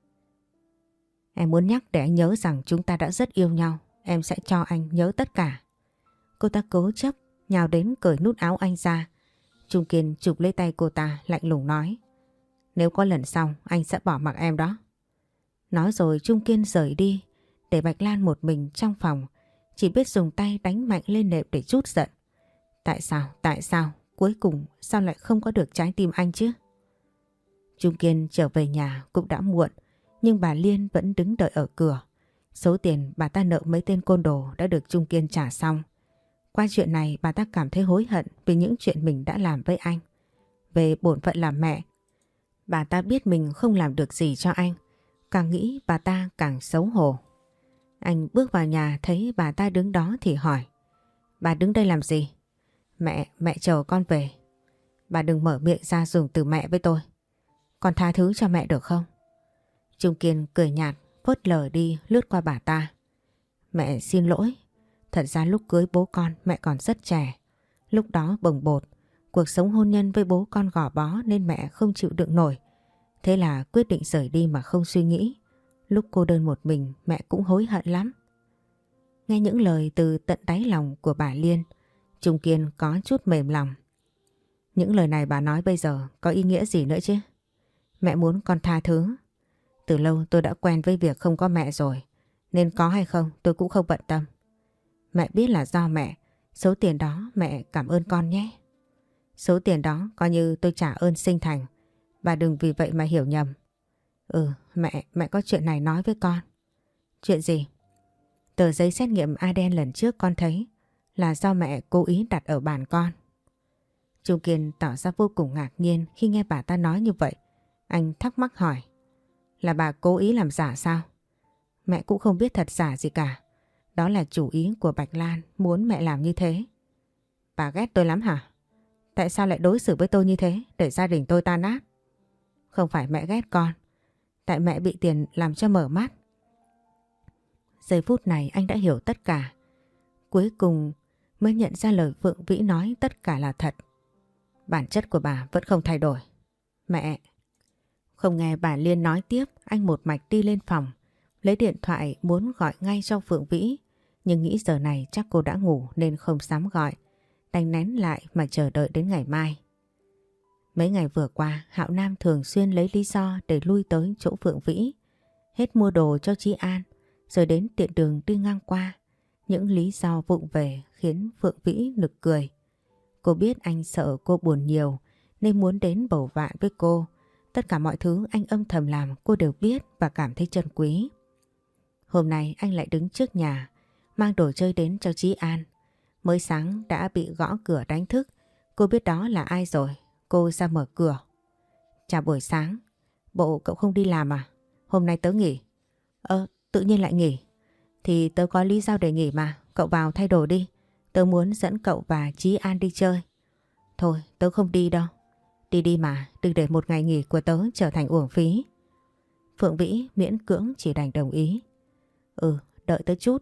A: Em muốn nhắc để anh nhớ rằng chúng ta đã rất yêu nhau. Em sẽ cho anh nhớ tất cả. Cô ta cố chấp nhào đến cởi nút áo anh ra. Trung Kiên chụp lấy tay cô ta lạnh lùng nói: Nếu có lần sau anh sẽ bỏ mặc em đó. Nói rồi Trung Kiên rời đi, để Bạch Lan một mình trong phòng, chỉ biết dùng tay đánh mạnh lên nệm để trút giận. Tại sao? Cuối cùng sao lại không có được trái tim anh chứ? Trung Kiên trở về nhà cũng đã muộn, nhưng bà Liên vẫn đứng đợi ở cửa. Số tiền bà ta nợ mấy tên côn đồ đã được Trung Kiên trả xong. Qua chuyện này bà ta cảm thấy hối hận vì những chuyện mình đã làm với anh. Về bổn phận làm mẹ, bà ta biết mình không làm được gì cho anh. Càng nghĩ bà ta càng xấu hổ. Anh bước vào nhà thấy bà ta đứng đó thì hỏi: Bà đứng đây làm gì? Mẹ chờ con về. Bà đừng mở miệng ra dùng từ mẹ với tôi. Con tha thứ cho mẹ được không? Trung Kiên cười nhạt, phớt lờ đi lướt qua bà ta. Mẹ xin lỗi. Thật ra lúc cưới bố con mẹ còn rất trẻ. Lúc đó bồng bột, cuộc sống hôn nhân với bố con gò bó nên mẹ không chịu đựng nổi. Thế là quyết định rời đi mà không suy nghĩ. Lúc cô đơn một mình mẹ cũng hối hận lắm. Nghe những lời từ tận đáy lòng của bà Liên, Trung Kiên có chút mềm lòng. Những lời này bà nói bây giờ có ý nghĩa gì nữa chứ? Mẹ muốn con tha thứ. Từ lâu tôi đã quen với việc không có mẹ rồi, nên có hay không tôi cũng không bận tâm. Mẹ biết là do mẹ, số tiền đó mẹ cảm ơn con nhé. Số tiền đó coi như tôi trả ơn sinh thành, bà đừng vì vậy mà hiểu nhầm. Mẹ có chuyện này nói với con. Chuyện gì? Tờ giấy xét nghiệm ADN lần trước con thấy là do mẹ cố ý đặt ở bàn con. Trung Kiên tỏ ra vô cùng ngạc nhiên khi nghe bà ta nói như vậy. Anh thắc mắc hỏi: Là bà cố ý làm giả sao? Mẹ cũng không biết thật giả gì cả. Đó là chủ ý của Bạch Lan muốn mẹ làm như thế. Bà ghét tôi lắm hả? Tại sao lại đối xử với tôi như thế để gia đình tôi tan nát? Không phải mẹ ghét con, tại mẹ bị tiền làm cho mở mắt. Giây phút này anh đã hiểu tất cả. Cuối cùng mới nhận ra lời Phượng Vĩ nói tất cả là thật. Bản chất của bà vẫn không thay đổi. Mẹ! Không nghe bà Liên nói tiếp, anh một mạch đi lên phòng, lấy điện thoại muốn gọi ngay cho Phượng Vĩ. Nhưng nghĩ giờ này chắc cô đã ngủ nên không dám gọi, đành nén lại mà chờ đợi đến ngày mai. Mấy ngày vừa qua, Hạo Nam thường xuyên lấy lý do để lui tới chỗ Phượng Vĩ. Hết mua đồ cho Chí An, rồi đến tiện đường đi ngang qua. Những lý do vụng về khiến Phượng Vĩ nực cười. Cô biết anh sợ cô buồn nhiều nên muốn đến bầu bạn với cô. Tất cả mọi thứ anh âm thầm làm cô đều biết và cảm thấy trân quý. Hôm nay anh lại đứng trước nhà, mang đồ chơi đến cho Chí An. Mới sáng đã bị gõ cửa đánh thức. Cô biết đó là ai rồi. Cô ra mở cửa. Chào buổi sáng. Bộ cậu không đi làm à? Hôm nay tớ nghỉ. Tự nhiên lại nghỉ. Thì tớ có lý do để nghỉ mà. Cậu vào thay đồ đi. Tớ muốn dẫn cậu và Chí An đi chơi. Thôi tớ không đi đâu. Đi đi mà, đừng để một ngày nghỉ của tớ trở thành uổng phí. Phượng Vĩ miễn cưỡng chỉ đành đồng ý. Đợi tớ chút.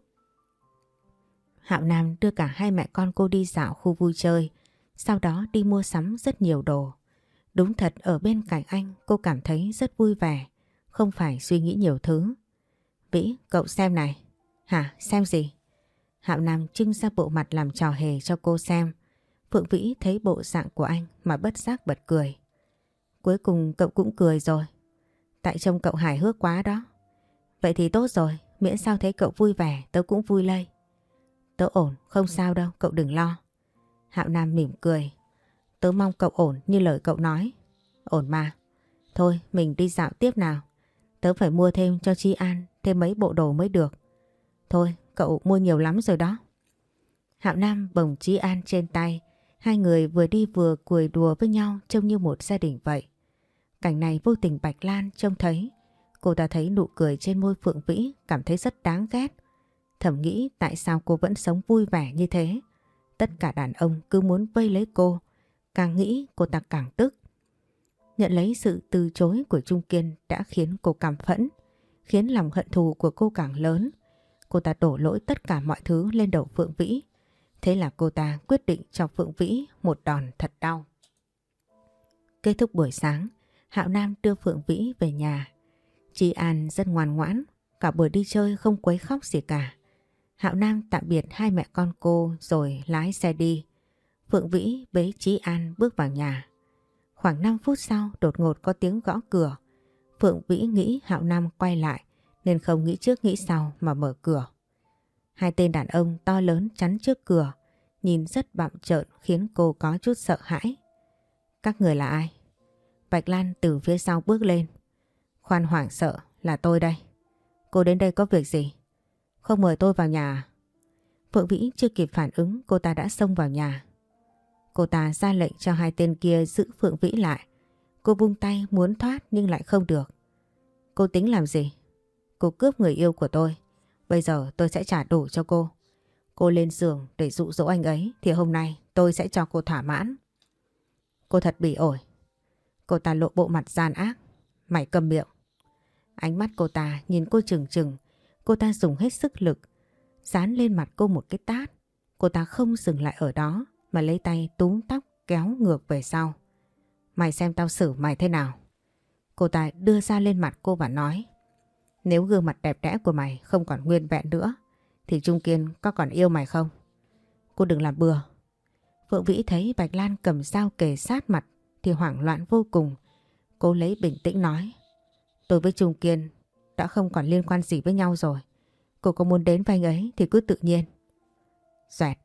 A: Hạo Nam đưa cả hai mẹ con cô đi dạo khu vui chơi, sau đó đi mua sắm rất nhiều đồ. Đúng thật ở bên cạnh anh cô cảm thấy rất vui vẻ, không phải suy nghĩ nhiều thứ. Vĩ, cậu xem này. Hả, xem gì? Hạo Nam trưng ra bộ mặt làm trò hề cho cô xem. Phượng Vĩ thấy bộ dạng của anh mà bất giác bật cười. Cuối cùng cậu cũng cười rồi. Tại trông cậu hài hước quá đó. Vậy thì tốt rồi, miễn sao thấy cậu vui vẻ tớ cũng vui lây. Tớ ổn, không sao đâu, cậu đừng lo. Hạo Nam mỉm cười. Tớ mong cậu ổn như lời cậu nói. Ổn mà. Thôi mình đi dạo tiếp nào. Tớ phải mua thêm cho Chí An thêm mấy bộ đồ mới được. Thôi cậu mua nhiều lắm rồi đó. Hạo Nam bồng Chí An trên tay. Hai người vừa đi vừa cười đùa với nhau trông như một gia đình vậy. Cảnh này vô tình Bạch Lan trông thấy. Cô ta thấy nụ cười trên môi Phượng Vĩ cảm thấy rất đáng ghét. Thầm nghĩ tại sao cô vẫn sống vui vẻ như thế. Tất cả đàn ông cứ muốn vây lấy cô. Càng nghĩ cô ta càng tức. Nhận lấy sự từ chối của Trung Kiên đã khiến cô cảm phẫn. Khiến lòng hận thù của cô càng lớn. Cô ta đổ lỗi tất cả mọi thứ lên đầu Phượng Vĩ. Thế là cô ta quyết định cho Phượng Vĩ một đòn thật đau. Kết thúc buổi sáng, Hạo Nam đưa Phượng Vĩ về nhà. Chí An rất ngoan ngoãn, cả buổi đi chơi không quấy khóc gì cả. Hạo Nam tạm biệt hai mẹ con cô rồi lái xe đi. Phượng Vĩ bế Chí An bước vào nhà. Khoảng 5 phút sau đột ngột có tiếng gõ cửa. Phượng Vĩ nghĩ Hạo Nam quay lại nên không nghĩ trước nghĩ sau mà mở cửa. Hai tên đàn ông to lớn chắn trước cửa, nhìn rất bặm trợn khiến cô có chút sợ hãi. Các người là ai? Bạch Lan từ phía sau bước lên. Khoan hoảng sợ, là tôi đây. Cô đến đây có việc gì? Không mời tôi vào nhà à? Phượng Vĩ chưa kịp phản ứng cô ta đã xông vào nhà. Cô ta ra lệnh cho hai tên kia giữ Phượng Vĩ lại. Cô vung tay muốn thoát nhưng lại không được. Cô tính làm gì? Cô cướp người yêu của tôi. Bây giờ tôi sẽ trả đủ cho cô. Cô lên giường để dụ dỗ anh ấy thì hôm nay tôi sẽ cho cô thỏa mãn. Cô thật bỉ ổi. Cô ta lộ bộ mặt gian ác. Mày câm miệng. Ánh mắt cô ta nhìn cô trừng trừng. Cô ta dùng hết sức lực dán lên mặt cô một cái tát. Cô ta không dừng lại ở đó mà lấy tay túm tóc kéo ngược về sau. Mày xem tao xử mày thế nào. Cô ta đưa ra lên mặt cô và nói. Nếu gương mặt đẹp đẽ của mày không còn nguyên vẹn nữa thì Trung Kiên có còn yêu mày không? Cô đừng làm bừa. Phượng Vĩ thấy Bạch Lan cầm dao kề sát mặt thì hoảng loạn vô cùng. Cô lấy bình tĩnh nói. Tôi với Trung Kiên đã không còn liên quan gì với nhau rồi. Cô có muốn đến với anh ấy thì cứ tự nhiên. Xoẹt.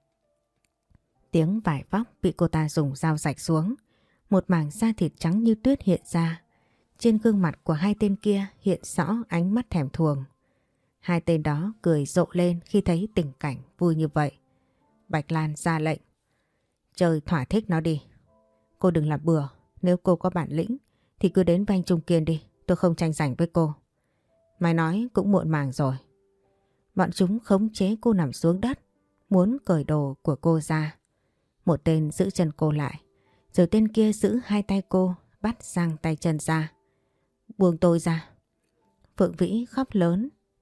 A: Tiếng vải vóc bị cô ta dùng dao rạch xuống. Một mảng da thịt trắng như tuyết hiện ra. Trên gương mặt của hai tên kia hiện rõ ánh mắt thèm thuồng. Hai tên đó cười rộ lên khi thấy tình cảnh vui như vậy. Bạch Lan ra lệnh. Chơi thỏa thích nó đi. Cô đừng làm bừa. Nếu cô có bản lĩnh thì cứ đến với anh Trung Kiên đi. Tôi không tranh giành với cô. Mày nói cũng muộn màng rồi. Bọn chúng khống chế cô nằm xuống đất, muốn cởi đồ của cô ra. Một tên giữ chân cô lại, rồi tên kia giữ hai tay cô, bắt giang tay chân ra. Buông tôi ra. Phượng Vĩ khóc lớn,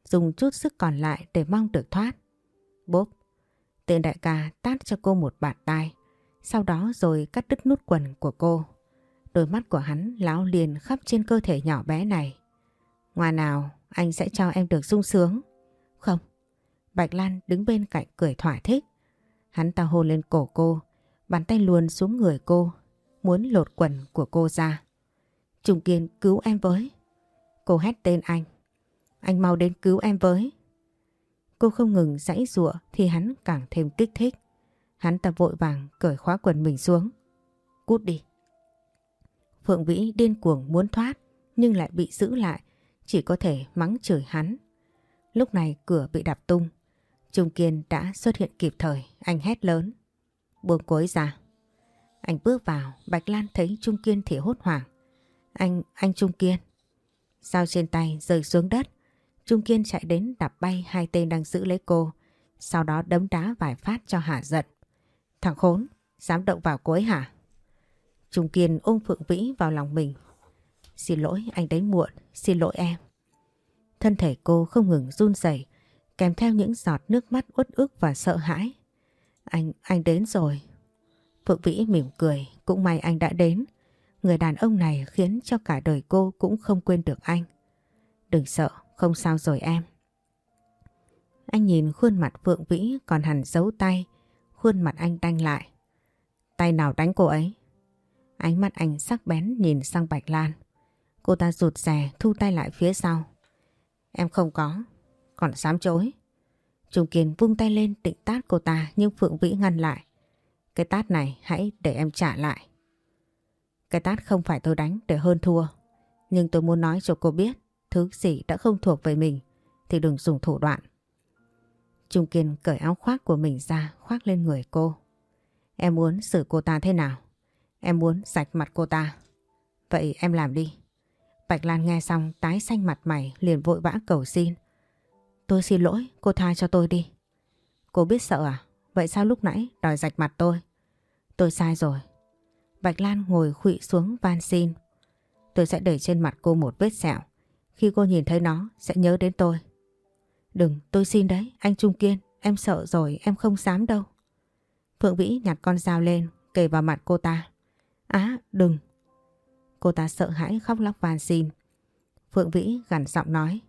A: dùng chút sức còn lại để mong được thoát. Bốp, tên đại ca tát cho cô một bạt tai, sau đó rồi cắt đứt nút quần của cô. Đôi mắt của hắn láo liền khắp trên cơ thể nhỏ bé này. Ngoan nào, anh sẽ cho em được sung sướng. Không. Bạch Lan đứng bên cạnh cười thỏa thích. Hắn ta hôn lên cổ cô, bàn tay luồn xuống người cô, muốn lột quần của cô ra. Trung Kiên, cứu em với. Cô hét tên anh. Anh mau đến cứu em với. Cô không ngừng giãy giụa thì hắn càng thêm kích thích. Hắn ta vội vàng cởi khóa quần mình xuống. Cút đi. Phượng Vĩ điên cuồng muốn thoát nhưng lại bị giữ lại, chỉ có thể mắng chửi hắn. Lúc này cửa bị đập tung. Trung Kiên đã xuất hiện kịp thời, anh hét lớn. Buông cô ấy ra. Anh bước vào, Bạch Lan thấy Trung Kiên thì hốt hoảng. Anh Trung Kiên. Dao trên tay rơi xuống đất. Trung Kiên chạy đến đạp bay hai tên đang giữ lấy cô, sau đó đấm đá vài phát cho hả giận. Thằng khốn, dám động vào cô ấy hả? Trung Kiên ôm Phượng Vĩ vào lòng mình. Xin lỗi, anh đến muộn, xin lỗi em. Thân thể cô không ngừng run rẩy, kèm theo những giọt nước mắt uất ức và sợ hãi. Anh đến rồi. Phượng Vĩ mỉm cười, cũng may anh đã đến. Người đàn ông này khiến cho cả đời cô cũng không quên được anh. Đừng sợ, không sao rồi em. Anh nhìn khuôn mặt Phượng Vĩ còn hằn dấu tay, khuôn mặt anh đanh lại. Tay nào đánh cô ấy? Ánh mắt anh sắc bén nhìn sang Bạch Lan. Cô ta rụt rè thu tay lại phía sau. Em không có, còn dám chối. Trung Kiên vung tay lên định tát cô ta nhưng Phượng Vĩ ngăn lại. Cái tát này hãy để em trả lại. Cái tát không phải tôi đánh để hơn thua, nhưng tôi muốn nói cho cô biết thứ gì đã không thuộc về mình thì đừng dùng thủ đoạn. Trung Kiên cởi áo khoác của mình ra khoác lên người cô. Em muốn xử cô ta thế nào? Em muốn rạch mặt cô ta. Vậy em làm đi. Bạch Lan nghe xong tái xanh mặt mày liền vội vã cầu xin. Tôi xin lỗi, cô tha cho tôi đi. Cô biết sợ à? Vậy sao lúc nãy đòi rạch mặt tôi? Tôi sai rồi. Bạch Lan ngồi khuỵu xuống van xin. Tôi sẽ để trên mặt cô một vết sẹo. Khi cô nhìn thấy nó sẽ nhớ đến tôi. Đừng, tôi xin đấy, anh Trung Kiên. Em sợ rồi, em không dám đâu. Phượng Vĩ nhặt con dao lên, kề vào mặt cô ta. Á, đừng. Cô ta sợ hãi khóc lóc van xin. Phượng Vĩ gằn giọng nói.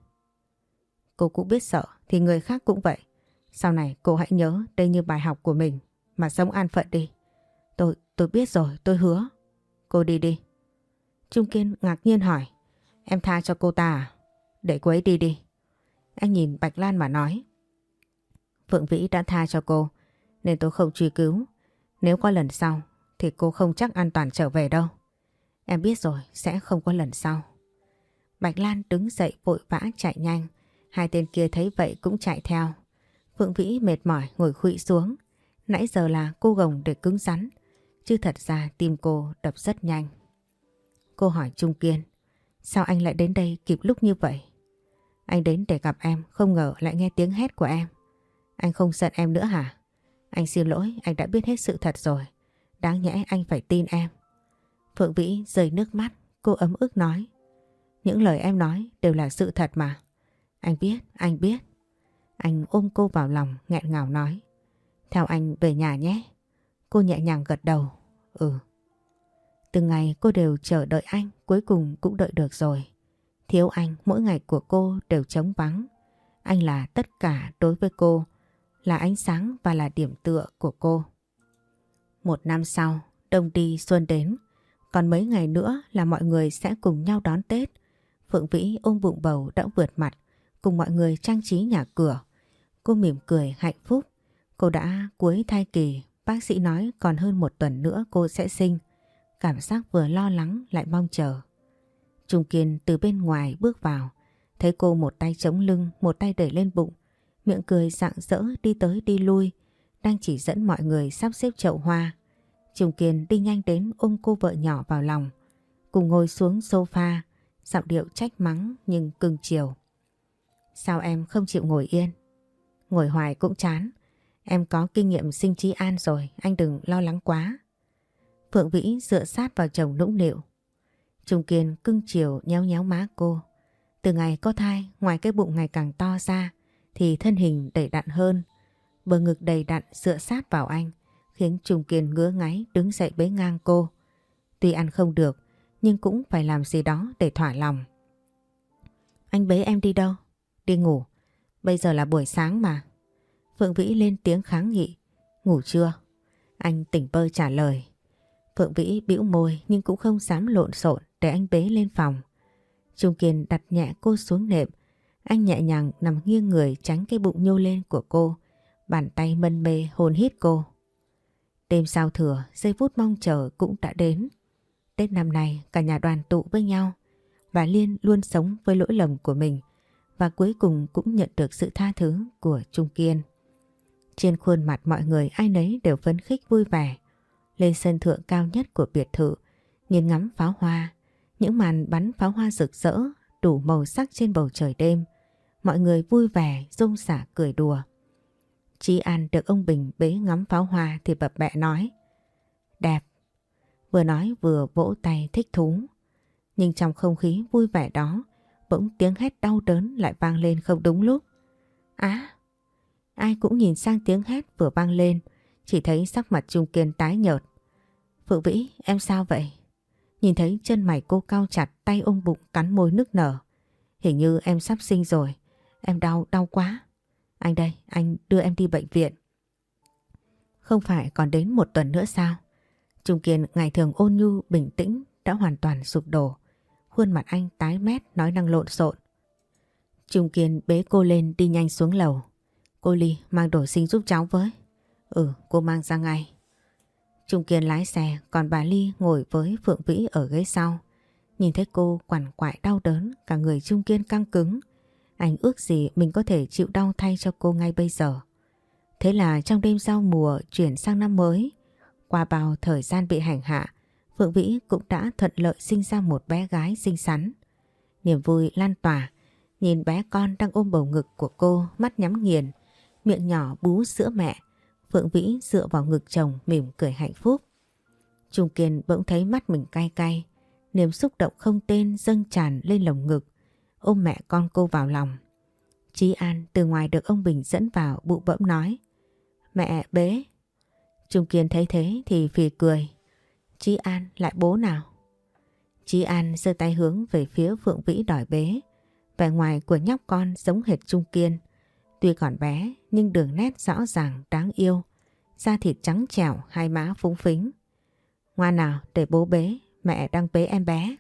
A: Cô cũng biết sợ thì người khác cũng vậy. Sau này cô hãy nhớ đây như bài học của mình mà sống an phận đi. Tôi biết rồi, tôi hứa. Cô đi đi. Trung Kiên ngạc nhiên hỏi. Em tha cho cô ta à? Để cô ấy đi đi. Anh nhìn Bạch Lan mà nói. Phượng Vĩ đã tha cho cô nên tôi không truy cứu. Nếu có lần sau thì cô không chắc an toàn trở về đâu. Em biết rồi, sẽ không có lần sau. Bạch Lan đứng dậy vội vã chạy nhanh. Hai tên kia thấy vậy cũng chạy theo. Phượng Vĩ mệt mỏi ngồi khuỵu xuống. Nãy giờ là cô gồng để cứng rắn, chứ thật ra tim cô đập rất nhanh. Cô hỏi Trung Kiên. Sao anh lại đến đây kịp lúc như vậy? Anh đến để gặp em, không ngờ lại nghe tiếng hét của em. Anh không giận em nữa hả? Anh xin lỗi, anh đã biết hết sự thật rồi. Đáng nhẽ anh phải tin em. Phượng Vĩ rơi nước mắt, cô ấm ức nói. Những lời em nói đều là sự thật mà. Anh biết, anh biết. Anh ôm cô vào lòng nghẹn ngào nói. Theo anh về nhà nhé. Cô nhẹ nhàng gật đầu. Ừ. Từng ngày cô đều chờ đợi anh, cuối cùng cũng đợi được rồi. Thiếu anh, mỗi ngày của cô đều trống vắng. Anh là tất cả đối với cô, là ánh sáng và là điểm tựa của cô. Một năm sau, đông đi xuân đến. Còn mấy ngày nữa là mọi người sẽ cùng nhau đón Tết. Phượng Vĩ ôm bụng bầu đã vượt mặt, cùng mọi người trang trí nhà cửa. Cô mỉm cười hạnh phúc. Cô đã cuối thai kỳ, bác sĩ nói còn hơn một tuần nữa cô sẽ sinh. Cảm giác vừa lo lắng lại mong chờ. Trung Kiên từ bên ngoài bước vào, thấy cô một tay chống lưng, một tay đẩy lên bụng, miệng cười rạng rỡ đi tới đi lui, đang chỉ dẫn mọi người sắp xếp chậu hoa. Trung Kiên đi nhanh đến ôm cô vợ nhỏ vào lòng, cùng ngồi xuống sofa, giọng điệu trách mắng nhưng cưng chiều. Sao em không chịu ngồi yên? Ngồi hoài cũng chán. Em có kinh nghiệm sinh trí an rồi, anh đừng lo lắng quá. Phượng Vĩ dựa sát vào chồng nũng nịu. Trung Kiên cưng chiều nhéo nhéo má cô. Từ ngày có thai, ngoài cái bụng ngày càng to ra thì thân hình đầy đặn hơn. Bờ ngực đầy đặn dựa sát vào anh khiến Trung Kiên ngứa ngáy đứng dậy bế ngang cô. Tuy ăn không được nhưng cũng phải làm gì đó để thỏa lòng. Anh bế em đi đâu? Đi ngủ. Bây giờ là buổi sáng mà. Phượng Vĩ lên tiếng kháng nghị. Ngủ chưa? Anh tỉnh bơ trả lời. Phượng Vĩ bĩu môi nhưng cũng không dám lộn xộn để anh bế lên phòng. Trung Kiên đặt nhẹ cô xuống nệm. Anh nhẹ nhàng nằm nghiêng người tránh cái bụng nhô lên của cô. Bàn tay mân mê hôn hít cô. Đêm giao thừa, giây phút mong chờ cũng đã đến. Tết năm nay cả nhà đoàn tụ với nhau. Và Liên luôn sống với lỗi lầm của mình. Và cuối cùng cũng nhận được sự tha thứ của Trung Kiên. Trên khuôn mặt mọi người ai nấy đều phấn khích vui vẻ. Lên sân thượng cao nhất của biệt thự, nhìn ngắm pháo hoa. Những màn bắn pháo hoa rực rỡ, đủ màu sắc trên bầu trời đêm. Mọi người vui vẻ, rôm rả cười đùa. Chí An được ông Bình bế ngắm pháo hoa thì bập bẹ nói. Đẹp. Vừa nói vừa vỗ tay thích thú. Nhưng trong không khí vui vẻ đó, bỗng tiếng hét đau đớn lại vang lên không đúng lúc. Ai cũng nhìn sang tiếng hét vừa vang lên, chỉ thấy sắc mặt Trung Kiên tái nhợt. Phượng Vĩ, em sao vậy? Nhìn thấy chân mày cô cau chặt, tay ôm bụng cắn môi nức nở. Hình như em sắp sinh rồi, em đau quá. Anh đây, anh đưa em đi bệnh viện. Không phải còn đến 1 tuần nữa sao? Trung Kiên ngày thường ôn nhu bình tĩnh đã hoàn toàn sụp đổ. Khuôn mặt anh tái mét nói năng lộn xộn. Trung Kiên bế cô lên đi nhanh xuống lầu. Cô Ly mang đồ sinh giúp cháu với. Cô mang ra ngay. Trung Kiên lái xe, còn bà Ly ngồi với Phượng Vĩ ở ghế sau. Nhìn thấy cô quằn quại đau đớn, cả người Trung Kiên căng cứng. Anh ước gì mình có thể chịu đau thay cho cô ngay bây giờ. Thế là trong đêm giao mùa chuyển sang năm mới, qua bao thời gian bị hành hạ, Phượng Vĩ cũng đã thuận lợi sinh ra một bé gái xinh xắn. Niềm vui lan tỏa, nhìn bé con đang ôm bầu ngực của cô, mắt nhắm nghiền, miệng nhỏ bú sữa mẹ. Phượng Vĩ dựa vào ngực chồng mỉm cười hạnh phúc. Trung Kiên bỗng thấy mắt mình cay cay, niềm xúc động không tên dâng tràn lên lồng ngực, ôm mẹ con cô vào lòng. Chí An từ ngoài được ông Bình dẫn vào bụ bẫm nói. Mẹ bế. Trung Kiên thấy thế thì phì cười. Chí An lại bố nào? Chí An giơ tay hướng về phía Phượng Vĩ đòi bế. Vẻ ngoài của nhóc con giống hệt Trung Kiên. Tuy còn bé nhưng đường nét rõ ràng đáng yêu. Da thịt trắng trẻo, hai má phúng phính. Ngoan nào để bố bế, mẹ đang bế em bé.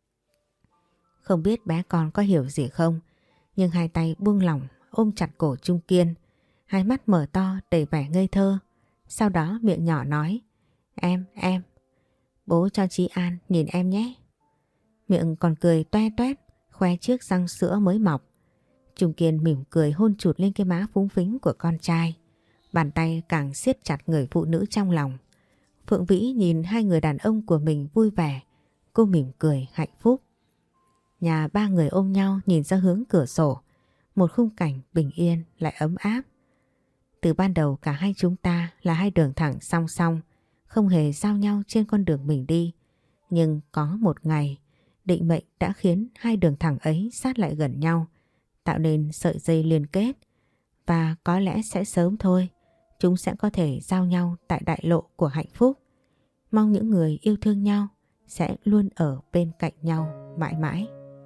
A: Không biết bé con có hiểu gì không, nhưng hai tay buông lỏng ôm chặt cổ Trung Kiên. Hai mắt mở to đầy vẻ ngây thơ. Sau đó miệng nhỏ nói. Em. Bố cho Chí An nhìn em nhé. Miệng còn cười toe toét, khoe chiếc răng sữa mới mọc. Trung Kiên mỉm cười hôn chụt lên cái má phúng phính của con trai. Bàn tay càng siết chặt người phụ nữ trong lòng. Phượng Vĩ nhìn hai người đàn ông của mình vui vẻ. Cô mỉm cười hạnh phúc. Nhà ba người ôm nhau nhìn ra hướng cửa sổ. Một khung cảnh bình yên lại ấm áp. Từ ban đầu cả hai chúng ta là hai đường thẳng song song, không hề giao nhau trên con đường mình đi. Nhưng có một ngày, định mệnh đã khiến hai đường thẳng ấy sát lại gần nhau, tạo nên sợi dây liên kết. Và có lẽ sẽ sớm thôi, chúng sẽ có thể giao nhau tại đại lộ của hạnh phúc. Mong những người yêu thương nhau sẽ luôn ở bên cạnh nhau mãi mãi.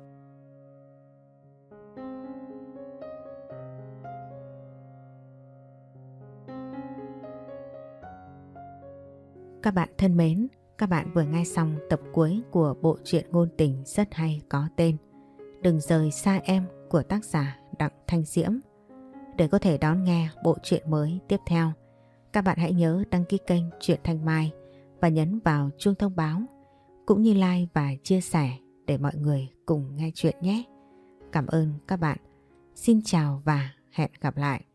A: Các bạn thân mến, các bạn vừa nghe xong tập cuối của bộ truyện ngôn tình rất hay có tên Đừng rời xa em của tác giả Đặng Thanh Diễm. Để có thể đón nghe bộ truyện mới tiếp theo, các bạn hãy nhớ đăng ký kênh Truyện Thanh Mai và nhấn vào chuông thông báo, cũng như like và chia sẻ để mọi người cùng nghe chuyện nhé. Cảm ơn các bạn. Xin chào và hẹn gặp lại.